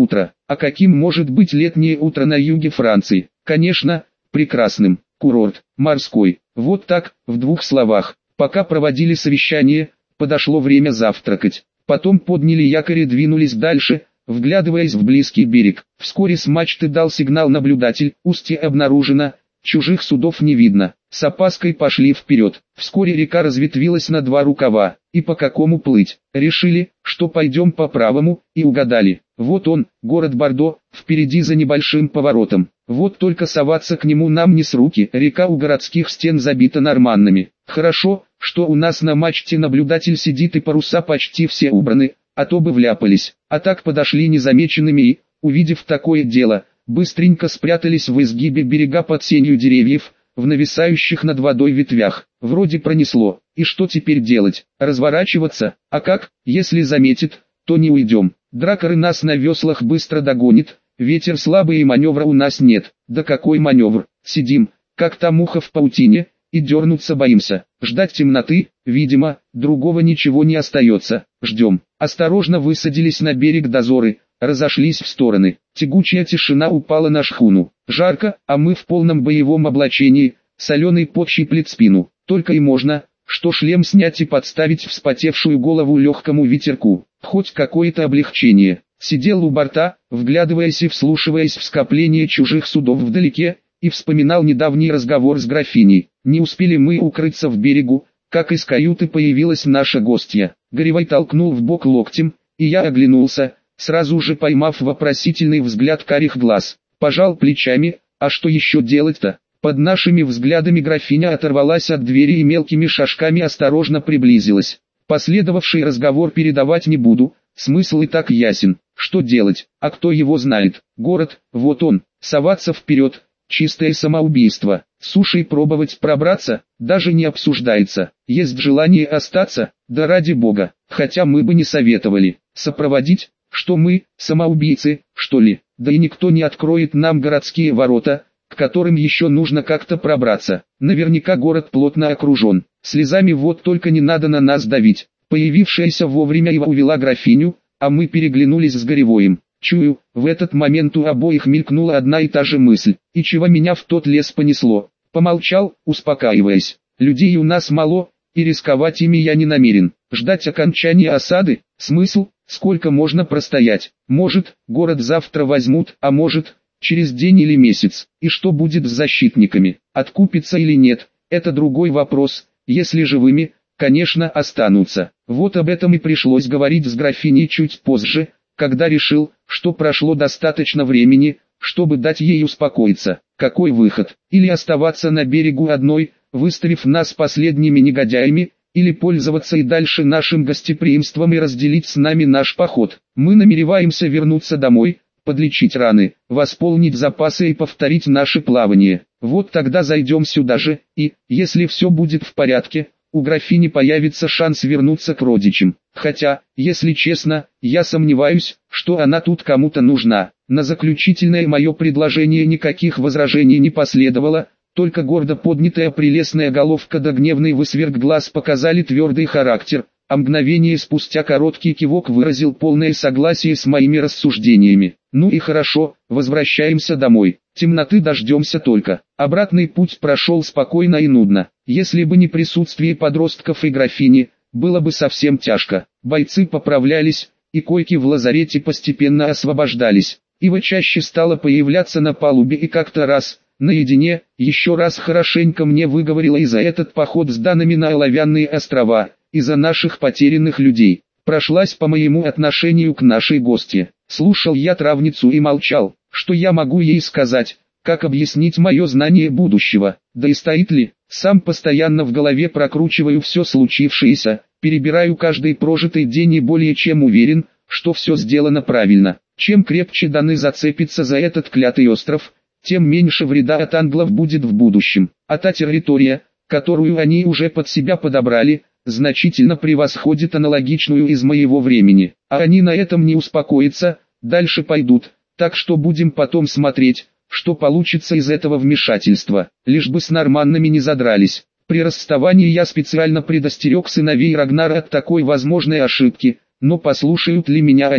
А каким может быть летнее утро на юге Франции? Конечно, прекрасным. Курорт, морской. Вот так, в двух словах. Пока проводили совещание, подошло время завтракать. Потом подняли якорь и двинулись дальше, вглядываясь в близкий берег. Вскоре с мачты дал сигнал наблюдатель, устье обнаружено, чужих судов не видно. С опаской пошли вперед. Вскоре река разветвилась на два рукава, и по какому плыть. Решили, что пойдем по правому, и угадали. Вот он, город Бордо, впереди за небольшим поворотом. Вот только соваться к нему нам не с руки. Река у городских стен забита норманнами. Хорошо, что у нас на мачте наблюдатель сидит и паруса почти все убраны, а то бы вляпались. А так подошли незамеченными и, увидев такое дело, быстренько спрятались в изгибе берега под сенью деревьев, в нависающих над водой ветвях. Вроде пронесло. И что теперь делать? Разворачиваться? А как, если заметит, то не уйдем. Дракары нас на веслах быстро догонит, ветер слабый и маневра у нас нет. Да какой маневр? Сидим, как та муха в паутине, и дернуться боимся. Ждать темноты, видимо, другого ничего не остается. Ждем. Осторожно высадились на берег дозоры, разошлись в стороны. Тягучая тишина упала на шхуну. Жарко, а мы в полном боевом облачении, соленый пот щиплет спину. Только и можно, что шлем снять и подставить вспотевшую голову легкому ветерку. Хоть какое-то облегчение. Сидел у борта, вглядываясь и вслушиваясь в скопление чужих судов вдалеке, и вспоминал недавний разговор с графиней. Не успели мы укрыться в берегу, как из каюты появилась наша гостья. Горевой толкнул в бок локтем, и я оглянулся, сразу же поймав вопросительный взгляд карих глаз. Пожал плечами, а что еще делать-то? Под нашими взглядами графиня оторвалась от двери и мелкими шажками осторожно приблизилась. Последовавший разговор передавать не буду, смысл и так ясен. Что делать, а кто его знает? Город, вот он, соваться вперед, чистое самоубийство. Сушей пробовать пробраться, даже не обсуждается. Есть желание остаться, да ради бога, хотя мы бы не советовали. Сопроводить, что мы, самоубийцы, что ли? Да и никто не откроет нам городские ворота, к которым еще нужно как-то пробраться. Наверняка город плотно окружен. Слезами вот только не надо на нас давить. Появившаяся вовремя Ива увела графиню, а мы переглянулись с Горевоем. Чую, в этот момент у обоих мелькнула одна и та же мысль. И чего меня в тот лес понесло? Помолчал, успокаиваясь. Людей у нас мало, и рисковать ими я не намерен. Ждать окончания осады? Смысл? Сколько можно простоять? Может, город завтра возьмут, а может, через день или месяц. И что будет с защитниками? Откупятся или нет? Это другой вопрос. Если живыми, конечно, останутся. Вот об этом и пришлось говорить с графиней чуть позже, когда решил, что прошло достаточно времени, чтобы дать ей успокоиться. Какой выход? Или оставаться на берегу одной, выставив нас последними негодяями, или пользоваться и дальше нашим гостеприимством и разделить с нами наш поход. Мы намереваемся вернуться домой, подлечить раны, восполнить запасы и повторить наше плавание. Вот тогда зайдем сюда же, и, если все будет в порядке, у графини появится шанс вернуться к родичам. Хотя, если честно, я сомневаюсь, что она тут кому-то нужна. На заключительное мое предложение никаких возражений не последовало, только гордо поднятая прелестная головка да гневный высверк глаз показали твердый характер, а мгновение спустя короткий кивок выразил полное согласие с моими рассуждениями. Ну и хорошо, возвращаемся домой. Темноты дождемся только. Обратный путь прошел спокойно и нудно. Если бы не присутствие подростков и графини, было бы совсем тяжко. Бойцы поправлялись, и койки в лазарете постепенно освобождались. Ива чаще стала появляться на палубе и как-то раз, наедине, еще раз хорошенько мне выговорила и за этот поход с данными на Оловянные острова, и за наших потерянных людей. Прошлась по моему отношению к нашей гостье. Слушал я травницу и молчал. Что я могу ей сказать? Как объяснить мое знание будущего? Да и стоит ли? Сам постоянно в голове прокручиваю все случившееся, перебираю каждый прожитый день и более чем уверен, что все сделано правильно. Чем крепче Даны зацепится за этот клятый остров, тем меньше вреда от англов будет в будущем. А та территория, которую они уже под себя подобрали, значительно превосходит аналогичную из моего времени. А они на этом не успокоятся, дальше пойдут, так что будем потом смотреть, что получится из этого вмешательства, лишь бы с норманнами не задрались. При расставании я специально предостерег сыновей Рагнара от такой возможной ошибки, но послушают ли меня они?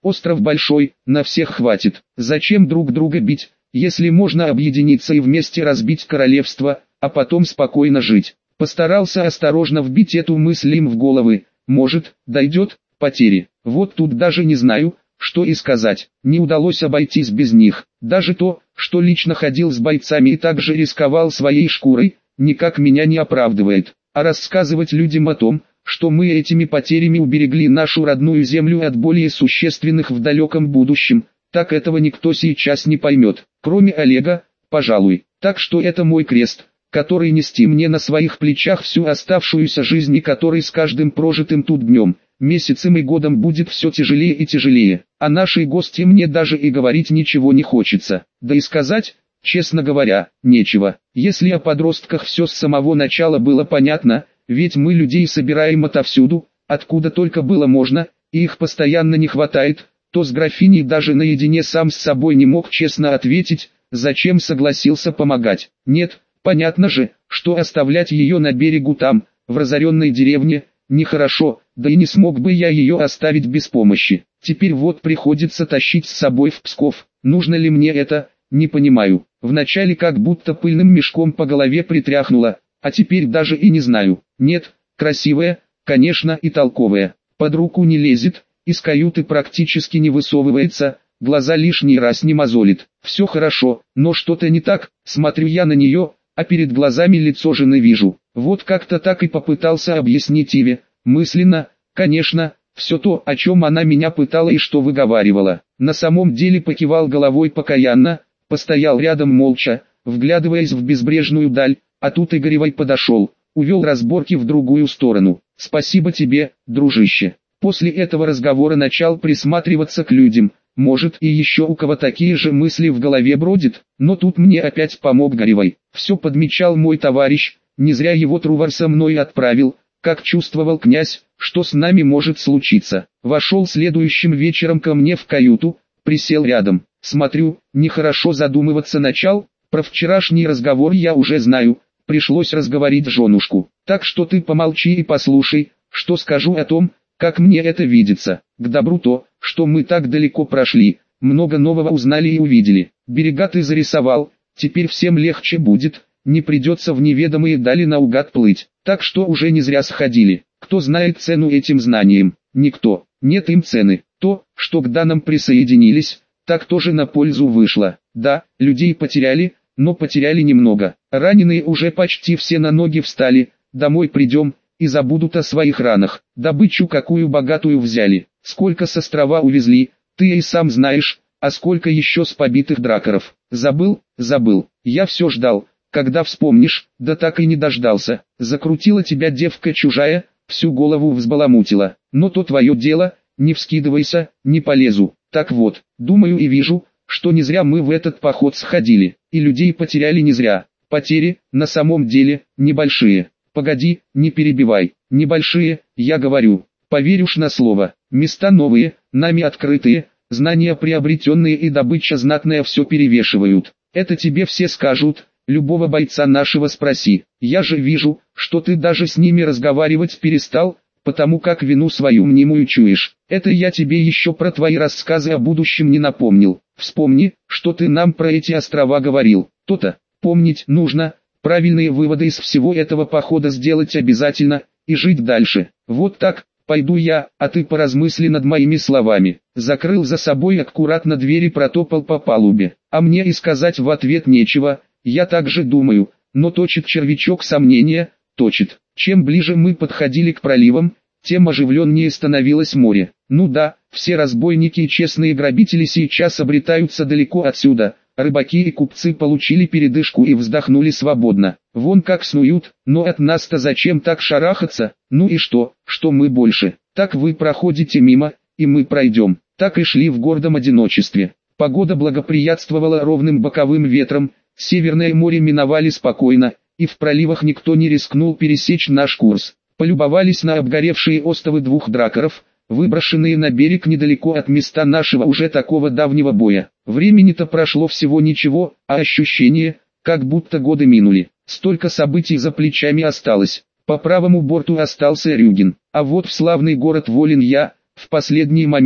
Остров большой, на всех хватит. Зачем друг друга бить, если можно объединиться и вместе разбить королевство, а потом спокойно жить? Постарался осторожно вбить эту мысль им в головы. Может, дойдет, потери. Вот тут даже не знаю, что и сказать. Не удалось обойтись без них. Даже то, что лично ходил с бойцами и также рисковал своей шкурой, никак меня не оправдывает. А рассказывать людям о том, что мы этими потерями уберегли нашу родную землю от более существенных в далеком будущем, так этого никто сейчас не поймет, кроме Олега, пожалуй. Так что это мой крест, который нести мне на своих плечах всю оставшуюся жизнь и который с каждым прожитым тут днем, месяцем и годом будет все тяжелее и тяжелее. О нашей гости мне даже и говорить ничего не хочется, да и сказать, честно говоря, нечего. Если о подростках все с самого начала было понятно, ведь мы людей собираем отовсюду, откуда только было можно, и их постоянно не хватает, то с графиней даже наедине сам с собой не мог честно ответить, зачем согласился помогать. Нет, понятно же, что оставлять ее на берегу там, в разоренной деревне, нехорошо, да и не смог бы я ее оставить без помощи. Теперь вот приходится тащить с собой в Псков. Нужно ли мне это, не понимаю. Вначале как будто пыльным мешком по голове притряхнуло, а теперь даже и не знаю. Нет, красивая, конечно, и толковая. Под руку не лезет, из каюты практически не высовывается, глаза лишний раз не мозолит. Все хорошо, но что-то не так, смотрю я на нее, а перед глазами лицо жены вижу. Вот как-то так и попытался объяснить Иве, мысленно, конечно, все то, о чем она меня пытала и что выговаривала. На самом деле покивал головой покаянно, постоял рядом молча, вглядываясь в безбрежную даль, а тут Игоревой подошел, увел разборки в другую сторону. Спасибо тебе, дружище. После этого разговора начал присматриваться к людям, может и еще у кого такие же мысли в голове бродит, но тут мне опять помог Горевой. Все подмечал мой товарищ, не зря его Трувор со мной отправил, как чувствовал князь, что с нами может случиться. Вошел следующим вечером ко мне в каюту, присел рядом, смотрю, нехорошо задумываться начал, про вчерашний разговор я уже знаю, пришлось разговорить женушку. Так что ты помолчи и послушай, что скажу о том, как мне это видится. К добру то, что мы так далеко прошли, много нового узнали и увидели. Берега ты зарисовал, теперь всем легче будет, не придется в неведомые дали наугад плыть. Так что уже не зря сходили. Кто знает цену этим знаниям? Никто. Нет им цены. То, что к данным присоединились, так тоже на пользу вышло. Да, людей потеряли, но потеряли немного. Раненые уже почти все на ноги встали, домой придем и забудут о своих ранах. Добычу какую богатую взяли, сколько с острова увезли, ты и сам знаешь, а сколько еще с побитых дракаров. Забыл, забыл, я все ждал, когда вспомнишь, да так и не дождался. Закрутила тебя девка чужая, всю голову взбаламутила. Но то твое дело, не вскидывайся, не полезу. Так вот, думаю и вижу, что не зря мы в этот поход сходили, и людей потеряли не зря. Потери, на самом деле, небольшие. Погоди, не перебивай. Небольшие, я говорю. Поверишь на слово. Места новые, нами открытые, знания приобретенные и добыча знатная все перевешивают. Это тебе все скажут, любого бойца нашего спроси. Я же вижу, что ты даже с ними разговаривать перестал, потому как вину свою мнимую чуешь. Это я тебе еще про твои рассказы о будущем не напомнил. Вспомни, что ты нам про эти острова говорил. То-то, помнить нужно, правильные выводы из всего этого похода сделать обязательно, и жить дальше. Вот так, пойду я, а ты поразмысли над моими словами. Закрыл за собой аккуратно дверь и протопал по палубе. А мне и сказать в ответ нечего, я так же думаю, но точит червячок сомнения, точит. Чем ближе мы подходили к проливам, тем оживленнее становилось море. Ну да, все разбойники и честные грабители сейчас обретаются далеко отсюда. Рыбаки и купцы получили передышку и вздохнули свободно. Вон как снуют, но от нас-то зачем так шарахаться? Ну и что, что мы больше? Так вы проходите мимо, и мы пройдем. Так и шли в гордом одиночестве. Погода благоприятствовала ровным боковым ветром, Северное море миновали спокойно, и в проливах никто не рискнул пересечь наш курс. Полюбовались на обгоревшие остовы двух дракаров, выброшенные на берег недалеко от места нашего уже такого давнего боя. Времени-то прошло всего ничего, а ощущение, как будто годы минули. Столько событий за плечами осталось. По правому борту остался Рюгин, а вот в славный город Волин я, в последний момент,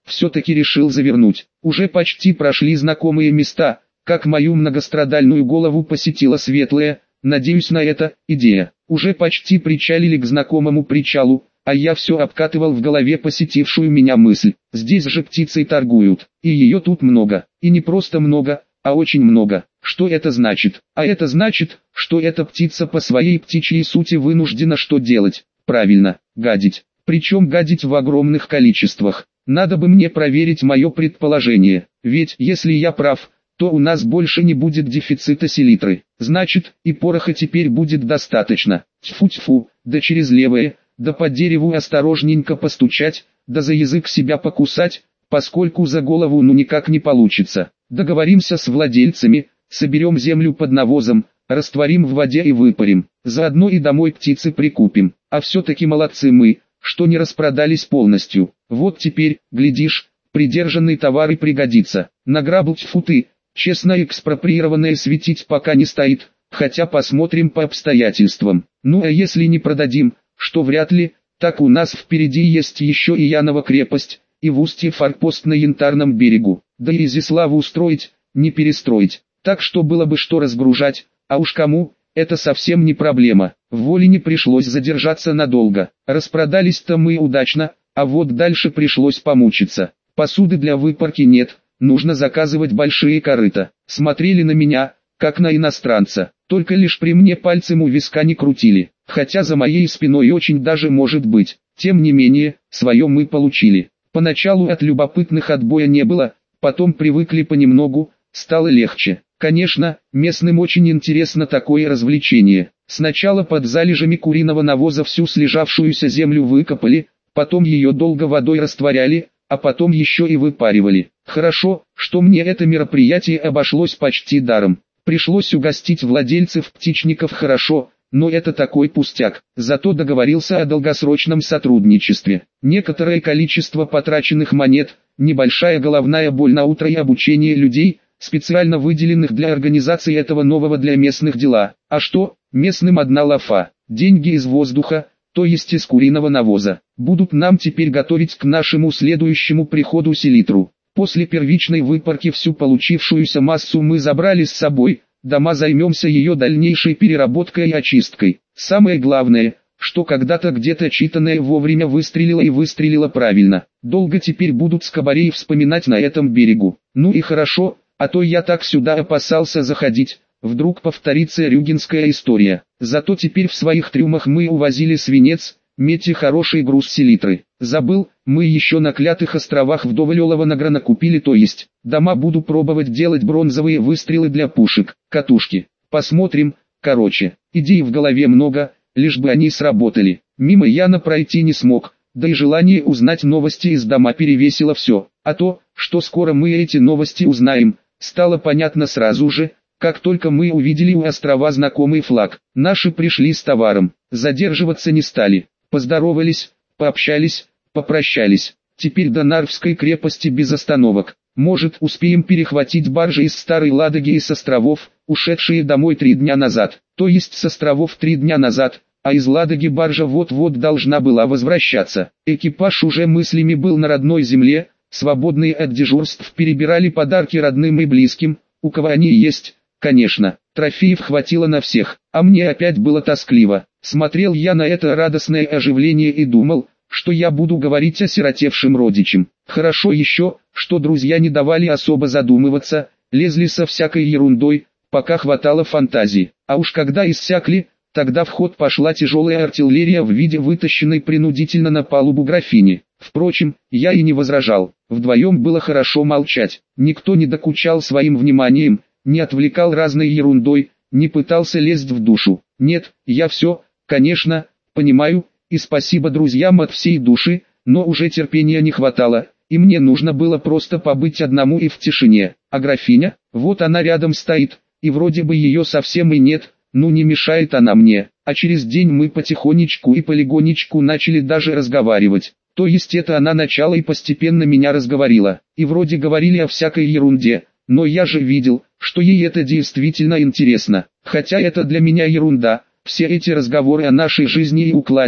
все-таки решил завернуть. Уже почти прошли знакомые места, как мою многострадальную голову посетила светлая, надеюсь на это, идея. Уже почти причалили к знакомому причалу, а я все обкатывал в голове посетившую меня мысль. Здесь же птицей торгуют, и ее тут много, и не просто много, а очень много. Что это значит? А это значит, что эта птица по своей птичьей сути вынуждена что делать? Правильно, гадить. Причем гадить в огромных количествах. Надо бы мне проверить мое предположение, ведь если я прав, то у нас больше не будет дефицита селитры. Значит, и пороха теперь будет достаточно. Тьфу-тьфу, да через левое, да по дереву осторожненько постучать, да за язык себя покусать, поскольку за голову ну никак не получится. Договоримся с владельцами, соберем землю под навозом, растворим в воде и выпарим. Заодно и домой птицы прикупим. А все-таки молодцы мы, что не распродались полностью. Вот теперь, глядишь, придержанный товар и пригодится. Награбл тьфу ты, честно экспроприированное светить пока не стоит, хотя посмотрим по обстоятельствам. Ну а если не продадим, что вряд ли, так у нас впереди есть еще и Янова крепость, и в устье форпост на Янтарном берегу. Да и Изяславу устроить, не перестроить. Так что было бы что разгружать, а уж кому, это совсем не проблема. В Волине пришлось задержаться надолго. Распродались-то мы удачно, а вот дальше пришлось помучиться. Посуды для выпарки нет, нужно заказывать большие корыта. Смотрели на меня, как на иностранца, только лишь при мне пальцем у виска не крутили. Хотя за моей спиной очень даже может быть. Тем не менее, свое мы получили. Поначалу от любопытных отбоя не было, потом привыкли понемногу, стало легче. Конечно, местным очень интересно такое развлечение. Сначала под залежами куриного навоза всю слежавшуюся землю выкопали, потом ее долго водой растворяли, а потом еще и выпаривали. Хорошо, что мне это мероприятие обошлось почти даром. Пришлось угостить владельцев птичников хорошо, но это такой пустяк. Зато договорился о долгосрочном сотрудничестве. Некоторое количество потраченных монет, небольшая головная боль на утро и обучение людей, специально выделенных для организации этого нового для местных дела. А что, местным одна лафа, деньги из воздуха, то есть из куриного навоза, будут нам теперь готовить к нашему следующему приходу селитру. После первичной выпарки всю получившуюся массу мы забрали с собой, дома займемся ее дальнейшей переработкой и очисткой. Самое главное, что когда-то где-то читанное вовремя выстрелило и выстрелило правильно. Долго теперь будут скобарей вспоминать на этом берегу. Ну и хорошо, а то я так сюда опасался заходить, вдруг повторится рюгенская история. Зато теперь в своих трюмах мы увозили свинец, медь и хороший груз селитры. Забыл, мы еще на Клятых островах вдоволь олова награнакупили, то есть, дома буду пробовать делать бронзовые выстрелы для пушек, катушки. Посмотрим, короче, идей в голове много, лишь бы они сработали. Мимо Яна пройти не смог, да и желание узнать новости из дома перевесило все. А то, что скоро мы эти новости узнаем, стало понятно сразу же, как только мы увидели у острова знакомый флаг. Наши пришли с товаром, задерживаться не стали, поздоровались, пообщались, попрощались. Теперь до Нарвской крепости без остановок. Может, успеем перехватить баржи из Старой Ладоги и с островов, ушедшие домой три дня назад. То есть с островов три дня назад, а из Ладоги баржа вот-вот должна была возвращаться. Экипаж уже мыслями был на родной земле, свободные от дежурств перебирали подарки родным и близким, у кого они есть, конечно. Трофеев хватило на всех, а мне опять было тоскливо. Смотрел я на это радостное оживление и думал, что я буду говорить осиротевшим родичам. Хорошо еще, что друзья не давали особо задумываться, лезли со всякой ерундой, пока хватало фантазии. А уж когда иссякли, тогда в ход пошла тяжелая артиллерия в виде вытащенной принудительно на палубу графини. Впрочем, я и не возражал, вдвоем было хорошо молчать, никто не докучал своим вниманием, не отвлекал разной ерундой, не пытался лезть в душу. Нет, я все, конечно, понимаю, и спасибо друзьям от всей души, но уже терпения не хватало, и мне нужно было просто побыть одному и в тишине. А графиня, вот она рядом стоит, и вроде бы ее совсем и нет, ну не мешает она мне. А через день мы потихонечку и полигонечку начали даже разговаривать. То есть это она начала и постепенно меня разговорила, и вроде говорили о всякой ерунде, но я же видел, что ей это действительно интересно. Хотя это для меня ерунда, все эти разговоры о нашей жизни и укладе,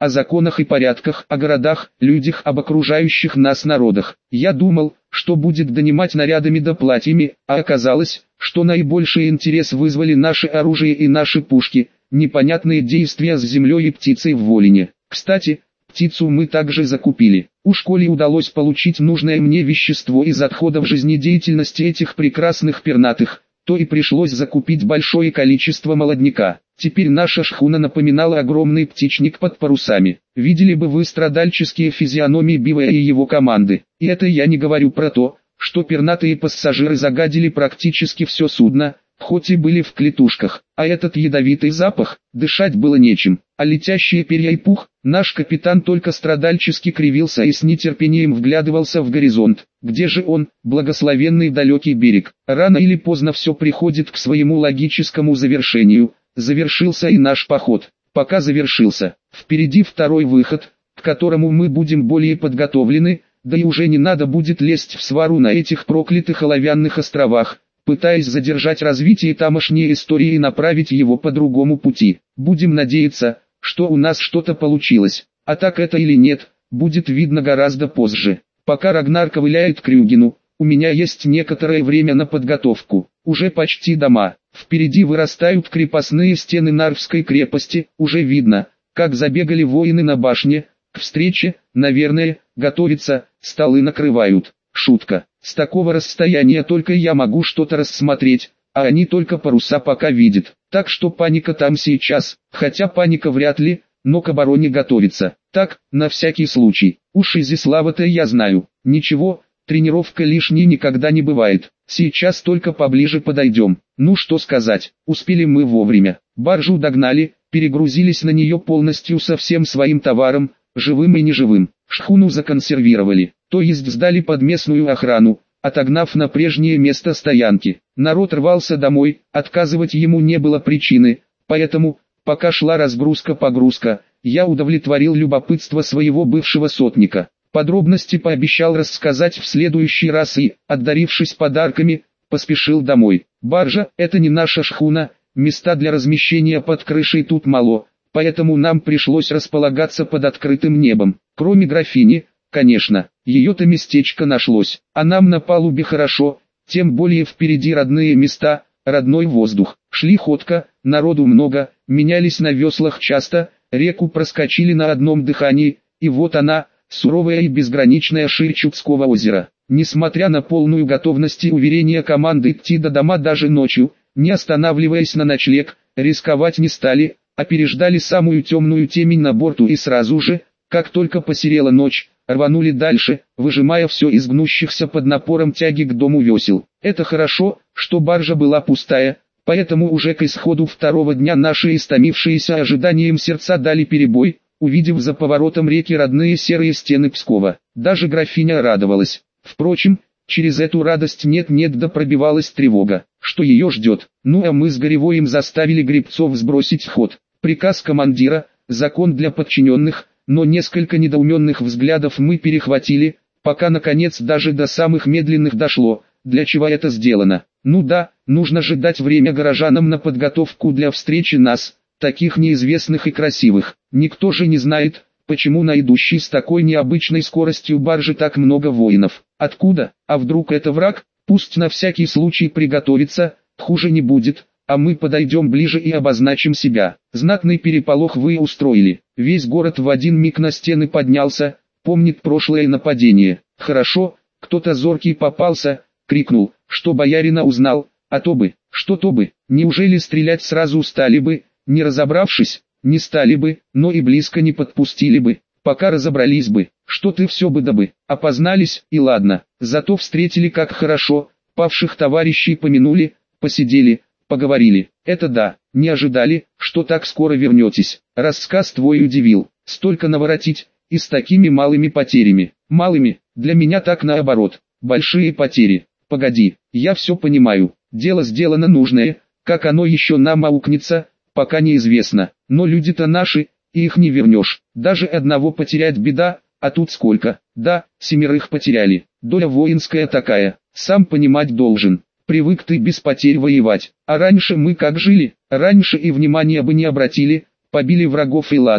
о законах и порядках, о городах, людях, об окружающих нас народах. Я думал, что будет донимать нарядами да платьями, а оказалось, что наибольший интерес вызвали наше оружие и наши пушки, непонятные действия с землей и птицей в Волине. Кстати, птицу мы также закупили. У школе удалось получить нужное мне вещество из отходов жизнедеятельности этих прекрасных пернатых, то и пришлось закупить большое количество молодняка. Теперь наша шхуна напоминала огромный птичник под парусами. Видели бы вы страдальческие физиономии Бивая и его команды. И это я не говорю про то, что пернатые пассажиры загадили практически все судно, хоть и были в клетушках, а этот ядовитый запах, дышать было нечем, а летящие перья и пух, наш капитан только страдальчески кривился и с нетерпением вглядывался в горизонт. Где же он, благословенный далекий берег? Рано или поздно все приходит к своему логическому завершению. Завершился и наш поход. Пока завершился, впереди второй выход, к которому мы будем более подготовлены, да и уже не надо будет лезть в свару на этих проклятых оловянных островах, пытаясь задержать развитие тамошней истории и направить его по другому пути. Будем надеяться, что у нас что-то получилось, а так это или нет, будет видно гораздо позже. Пока Рагнар ковыляет к Рюгену, у меня есть некоторое время на подготовку. Уже почти дома. Впереди вырастают крепостные стены Нарвской крепости, уже видно, как забегали воины на башне. К встрече, наверное, готовятся, столы накрывают. Шутка. С такого расстояния только я могу что-то рассмотреть, а они только паруса пока видят. Так что паника там сейчас, хотя паника вряд ли, но к обороне готовится. Так, на всякий случай. Уж Изяслава-то я знаю. Ничего, тренировка лишней никогда не бывает. Сейчас только поближе подойдем. Ну что сказать, успели мы вовремя. Баржу догнали, перегрузились на нее полностью со всем своим товаром, живым и неживым. Шхуну законсервировали, то есть сдали под местную охрану, отогнав на прежнее место стоянки. Народ рвался домой, отказывать ему не было причины, поэтому, пока шла разгрузка-погрузка, я удовлетворил любопытство своего бывшего сотника. Подробности пообещал рассказать в следующий раз и, отдарившись подарками, поспешил домой. Баржа – это не наша шхуна, места для размещения под крышей тут мало, поэтому нам пришлось располагаться под открытым небом. Кроме графини, конечно, ее-то местечко нашлось, а нам на палубе хорошо, тем более впереди родные места, родной воздух. Шли ходко, народу много, менялись на веслах часто, реку проскочили на одном дыхании, и вот она, суровая и безграничная ширь Чудского озера. Несмотря на полную готовность и уверение команды идти до дома даже ночью, не останавливаясь на ночлег, рисковать не стали, а переждали самую темную темень на борту и сразу же, как только посерела ночь, рванули дальше, выжимая все из гнущихся под напором тяги к дому весел. Это хорошо, что баржа была пустая, поэтому уже к исходу второго дня наши истомившиеся ожиданием сердца дали перебой, увидев за поворотом реки родные серые стены Пскова. Даже графиня радовалась. Впрочем, через эту радость нет-нет да пробивалась тревога, что ее ждет. Ну а мы с Горевоем заставили гребцов сбросить ход. Приказ командира, закон для подчиненных, но несколько недоуменных взглядов мы перехватили, пока наконец даже до самых медленных дошло, для чего это сделано. Ну да, нужно же дать время горожанам на подготовку для встречи нас, таких неизвестных и красивых. Никто же не знает, почему на идущей с такой необычной скоростью баржи так много воинов. Откуда? А вдруг это враг? Пусть на всякий случай приготовится, хуже не будет, а мы подойдем ближе и обозначим себя. Знатный переполох вы устроили. Весь город в один миг на стены поднялся, помнит прошлое нападение. Хорошо, кто-то зоркий попался, крикнул, что боярина узнал, а то бы, что то бы, неужели стрелять сразу стали бы, не разобравшись? Не стали бы, но и близко не подпустили бы, пока разобрались бы, что ты все бы да бы, опознались, и ладно, зато встретили как хорошо, павших товарищей помянули, посидели, поговорили, это да, не ожидали, что так скоро вернетесь. Рассказ твой удивил, столько наворотить, и с такими малыми потерями. Малыми, для меня так наоборот, большие потери. Погоди, я все понимаю, дело сделано нужное, как оно еще нам аукнется, пока неизвестно, но люди-то наши, и их не вернешь. Даже одного потерять беда, а тут сколько? Да, семерых потеряли. Доля воинская такая, сам понимать должен. Привык ты без потерь воевать. А раньше мы как жили? Раньше и внимания бы не обратили, побили врагов и ладно.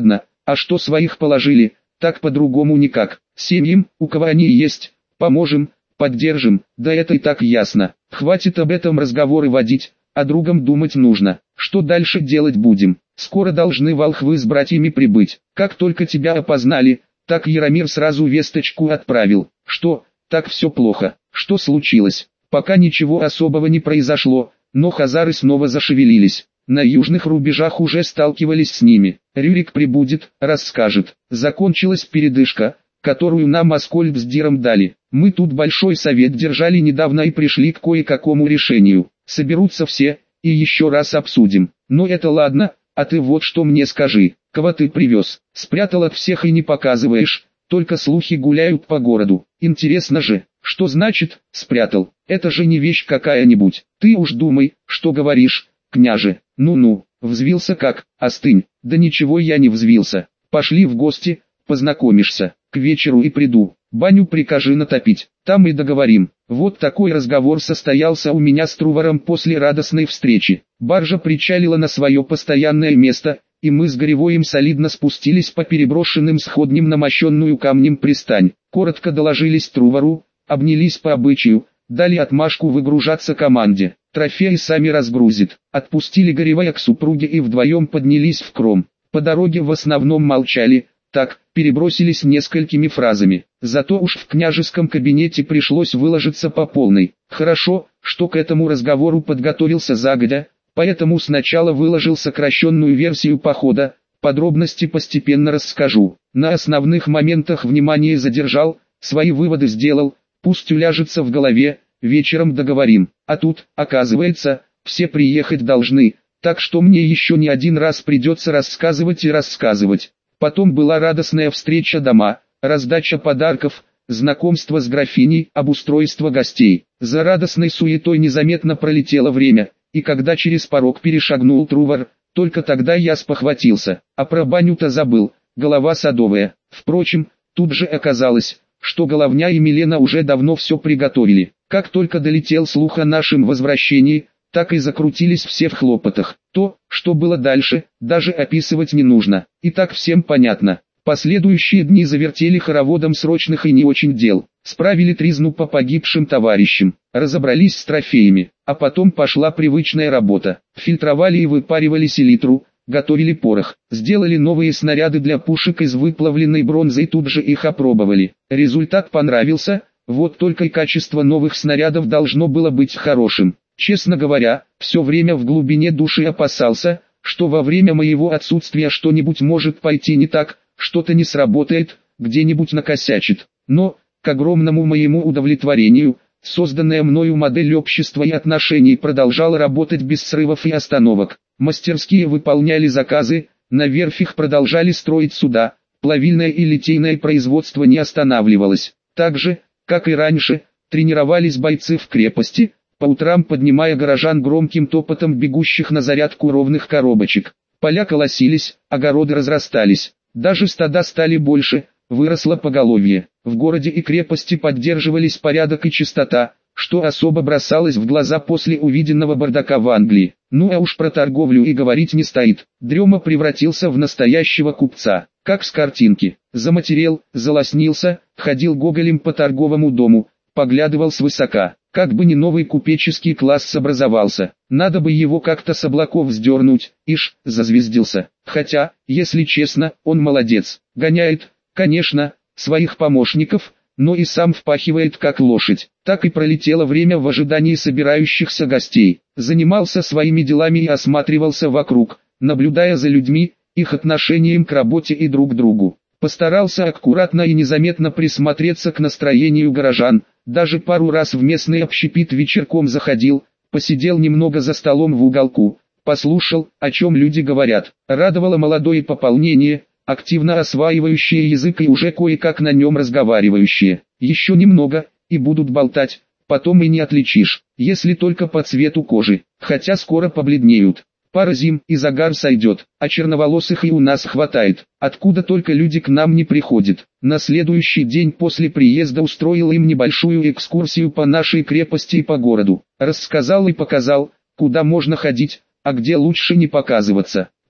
А что своих положили, так по-другому никак. Семьям, у кого они есть, поможем, поддержим, да это и так ясно. Хватит об этом разговоры водить, о другом думать нужно. Что дальше делать будем? Скоро должны волхвы с братьями прибыть. Как только тебя опознали, так Яромир сразу весточку отправил. Что, так все плохо? Что случилось? Пока ничего особого не произошло, но хазары снова зашевелились. На южных рубежах уже сталкивались с ними. Рюрик прибудет, расскажет. Закончилась передышка, которую нам Аскольд с Диром дали. Мы тут большой совет держали недавно и пришли к кое-какому решению. Соберутся все, и еще раз обсудим. Но это ладно, а ты вот что мне скажи. Кого ты привез? Спрятал от всех и не показываешь, только слухи гуляют по городу. Интересно же, что значит «спрятал»? Это же не вещь какая-нибудь. Ты уж думай, что говоришь, княже. Ну-ну, взвился как, остынь. Да ничего я не взвился. Пошли в гости, познакомишься. К вечеру и приду. Баню прикажи натопить, там и договорим. Вот такой разговор состоялся у меня с Трувором после радостной встречи. Баржа причалила на свое постоянное место, и мы с Горевоем солидно спустились по переброшенным сходням на мощенную камнем пристань. Коротко доложились Трувору, обнялись по обычаю, дали отмашку выгружаться команде. Трофеи сами разгрузит. Отпустили Горевоя к супруге и вдвоем поднялись в Кром. По дороге в основном молчали, так, перебросились несколькими фразами. Зато уж в княжеском кабинете пришлось выложиться по полной. Хорошо, что к этому разговору подготовился загодя, поэтому сначала выложил сокращенную версию похода, подробности постепенно расскажу. На основных моментах внимание задержал, свои выводы сделал, пусть уляжется в голове, вечером договорим. А тут, оказывается, все приехать должны, так что мне еще не один раз придется рассказывать и рассказывать. Потом была радостная встреча дома, раздача подарков, знакомство с графиней, обустройство гостей. За радостной суетой незаметно пролетело время, и когда через порог перешагнул Трувор, только тогда я спохватился, а про баню-то забыл, голова садовая. Впрочем, тут же оказалось, что Головня и Милена уже давно все приготовили. Как только долетел слух о нашем возвращении, так и закрутились все в хлопотах. То, что было дальше, даже описывать не нужно, и так всем понятно. Последующие дни завертели хороводом срочных и не очень дел. Справили тризну по погибшим товарищам, разобрались с трофеями, а потом пошла привычная работа. Фильтровали и выпаривали селитру, готовили порох, сделали новые снаряды для пушек из выплавленной бронзы и тут же их опробовали. Результат понравился, вот только и качество новых снарядов должно было быть хорошим. Честно говоря, все время в глубине души опасался, что во время моего отсутствия что-нибудь может пойти не так, что-то не сработает, где-нибудь накосячит. Но, к огромному моему удовлетворению, созданная мною модель общества и отношений продолжала работать без срывов и остановок. Мастерские выполняли заказы, на верфях продолжали строить суда, плавильное и литейное производство не останавливалось. Так же, как и раньше, тренировались бойцы в крепости, по утрам поднимая горожан громким топотом бегущих на зарядку ровных коробочек. Поля колосились, огороды разрастались, даже стада стали больше, выросло поголовье. В городе и крепости поддерживались порядок и чистота, что особо бросалось в глаза после увиденного бардака в Англии. Ну а уж про торговлю и говорить не стоит. Дрема превратился в настоящего купца, как с картинки. Заматерел, залоснился, ходил гоголем по торговому дому, поглядывал свысока. Как бы ни новый купеческий класс образовался, надо бы его как-то с облаков сдернуть, ишь, зазвездился. Хотя, если честно, он молодец, гоняет, конечно, своих помощников, но и сам впахивает как лошадь. Так и пролетело время в ожидании собирающихся гостей. Занимался своими делами и осматривался вокруг, наблюдая за людьми, их отношением к работе и друг другу. Постарался аккуратно и незаметно присмотреться к настроению горожан, даже пару раз в местный общепит вечерком заходил, посидел немного за столом в уголку, послушал, о чем люди говорят. Радовало молодое пополнение, активно осваивающее язык и уже кое-как на нем разговаривающее. Еще немного, и будут болтать, потом и не отличишь, если только по цвету кожи, хотя скоро побледнеют. Пара зим и загар сойдет, а черноволосых и у нас хватает, откуда только люди к нам не приходят. На следующий день после приезда устроил им небольшую экскурсию по нашей крепости и по городу. Рассказал и показал, куда можно ходить, а где лучше не показываться.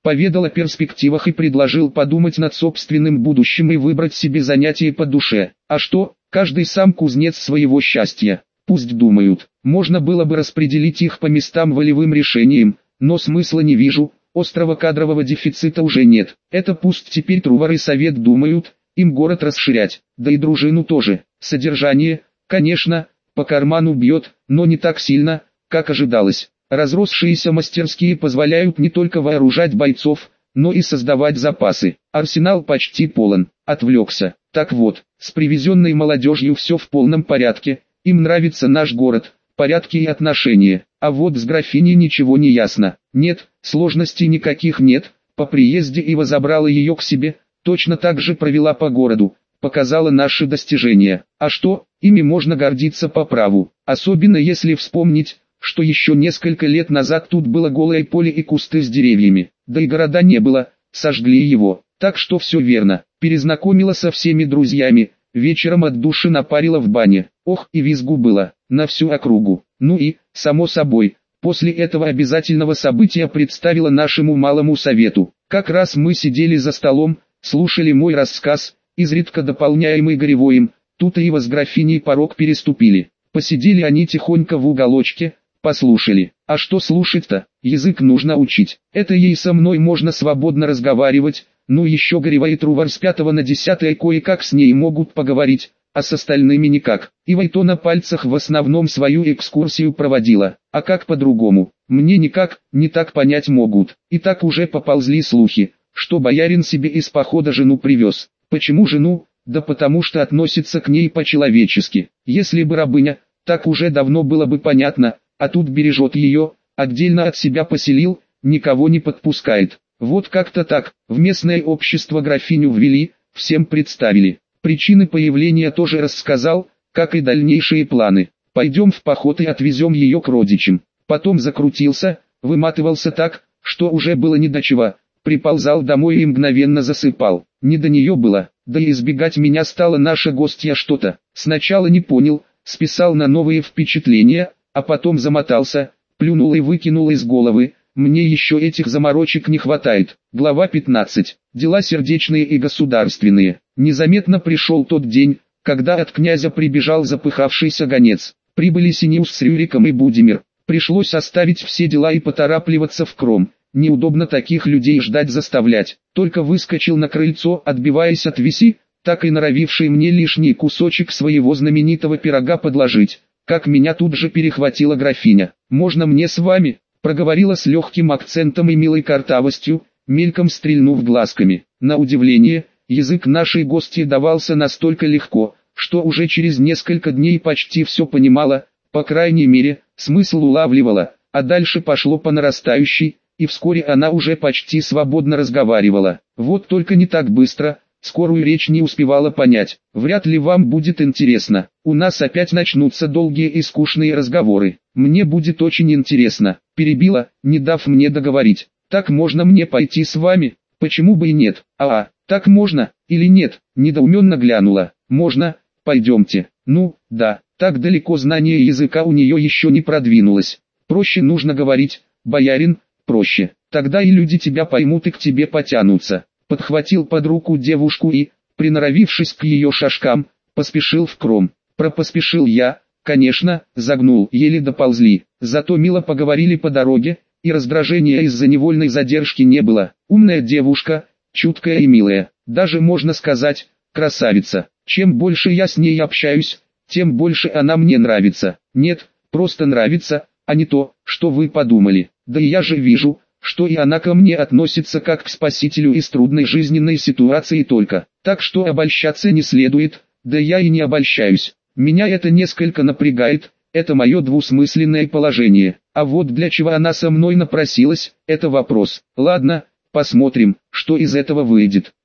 поведал о перспективах и предложил подумать над собственным будущим и выбрать себе занятие по душе. А что, каждый сам кузнец своего счастья. Пусть думают, можно было бы распределить их по местам волевым решением, но смысла не вижу, острого кадрового дефицита уже нет. Это пусть теперь Трувор и Совет думают, им город расширять, да и дружину тоже. Содержание, конечно, по карману бьет, но не так сильно, как ожидалось. Разросшиеся мастерские позволяют не только вооружать бойцов, но и создавать запасы. Арсенал почти полон. Отвлекся. Так вот, с привезенной молодежью все в полном порядке, им нравится наш город, порядки и отношения. А вот с графиней ничего не ясно. Нет, сложностей никаких нет, по приезде Ива забрала ее к себе, точно так же провела по городу, показала наши достижения. А что, ими можно гордиться по праву, особенно если вспомнить, что еще несколько лет назад тут было голое поле и кусты с деревьями, да и города не было, сожгли его, так что все верно. Перезнакомила со всеми друзьями, вечером от души напарила в бане, ох и визгу было, на всю округу. Ну и, само собой, после этого обязательного события представила нашему малому совету. Как раз мы сидели за столом, слушали мой рассказ, изредка дополняемый Горевоем, тут Ива с графиней порог переступили. Посидели они тихонько в уголочке, послушали. А что слушать-то? Язык нужно учить. Это ей со мной можно свободно разговаривать, ну еще Горевой и Трувор с пятого на десятое кое-как с ней могут поговорить, а с остальными никак. Ива и то на пальцах в основном свою экскурсию проводила, а как по-другому, мне никак, не так понять могут. И так уже поползли слухи, что боярин себе из похода жену привез. Почему жену? Да потому что относится к ней по-человечески. Если бы рабыня, так уже давно было бы понятно, а тут бережет ее, отдельно от себя поселил, никого не подпускает. Вот как-то так, в местное общество графиню ввели, всем представили. Причины появления тоже рассказал, как и дальнейшие планы. Пойдем в поход и отвезем ее к родичам. Потом закрутился, выматывался так, что уже было не до чего. Приползал домой и мгновенно засыпал. Не до нее было, да и избегать меня стала наша гостья что-то. Сначала не понял, списал на новые впечатления, а потом замотался, плюнул и выкинул из головы. Мне еще этих заморочек не хватает. Глава пятнадцать. Дела сердечные и государственные. Незаметно пришел тот день, когда от князя прибежал запыхавшийся гонец. Прибыли Синеус с Рюриком и Будимир. Пришлось оставить все дела и поторапливаться в Кром. Неудобно таких людей ждать заставлять. Только выскочил на крыльцо, отбиваясь от виси, так и норовивший мне лишний кусочек своего знаменитого пирога подложить. Как меня тут же перехватила графиня. «Можно мне с вами?» Проговорила с легким акцентом и милой картавостью, мельком стрельнув глазками. На удивление, язык нашей гости давался настолько легко, что уже через несколько дней почти все понимала, по крайней мере, смысл улавливала, а дальше пошло по нарастающей, и вскоре она уже почти свободно разговаривала. Вот только не так быстро, скорую речь не успевала понять. Вряд ли вам будет интересно. У нас опять начнутся долгие и скучные разговоры. Мне будет очень интересно. Перебила, не дав мне договорить. Так можно мне пойти с вами? Почему бы и нет? А, а так можно, или нет? Недоуменно глянула. Можно, пойдемте. Ну, да, так далеко знание языка у нее еще не продвинулось. Проще нужно говорить, боярин, проще. Тогда и люди тебя поймут и к тебе потянутся. Подхватил под руку девушку и, приноровившись к ее шажкам, поспешил в Кром. Пропоспешил я, конечно, загнул, еле доползли. Зато мило поговорили по дороге, и раздражения из-за невольной задержки не было. Умная девушка, чуткая и милая, даже можно сказать, красавица. Чем больше я с ней общаюсь, тем больше она мне нравится. Нет, просто нравится, а не то, что вы подумали. Да и я же вижу, что и она ко мне относится как к спасителю из трудной жизненной ситуации только. Так что обольщаться не следует, да я и не обольщаюсь. Меня это несколько напрягает, это мое двусмысленное положение. А вот для чего она со мной напросилась, это вопрос. Ладно, посмотрим, что из этого выйдет.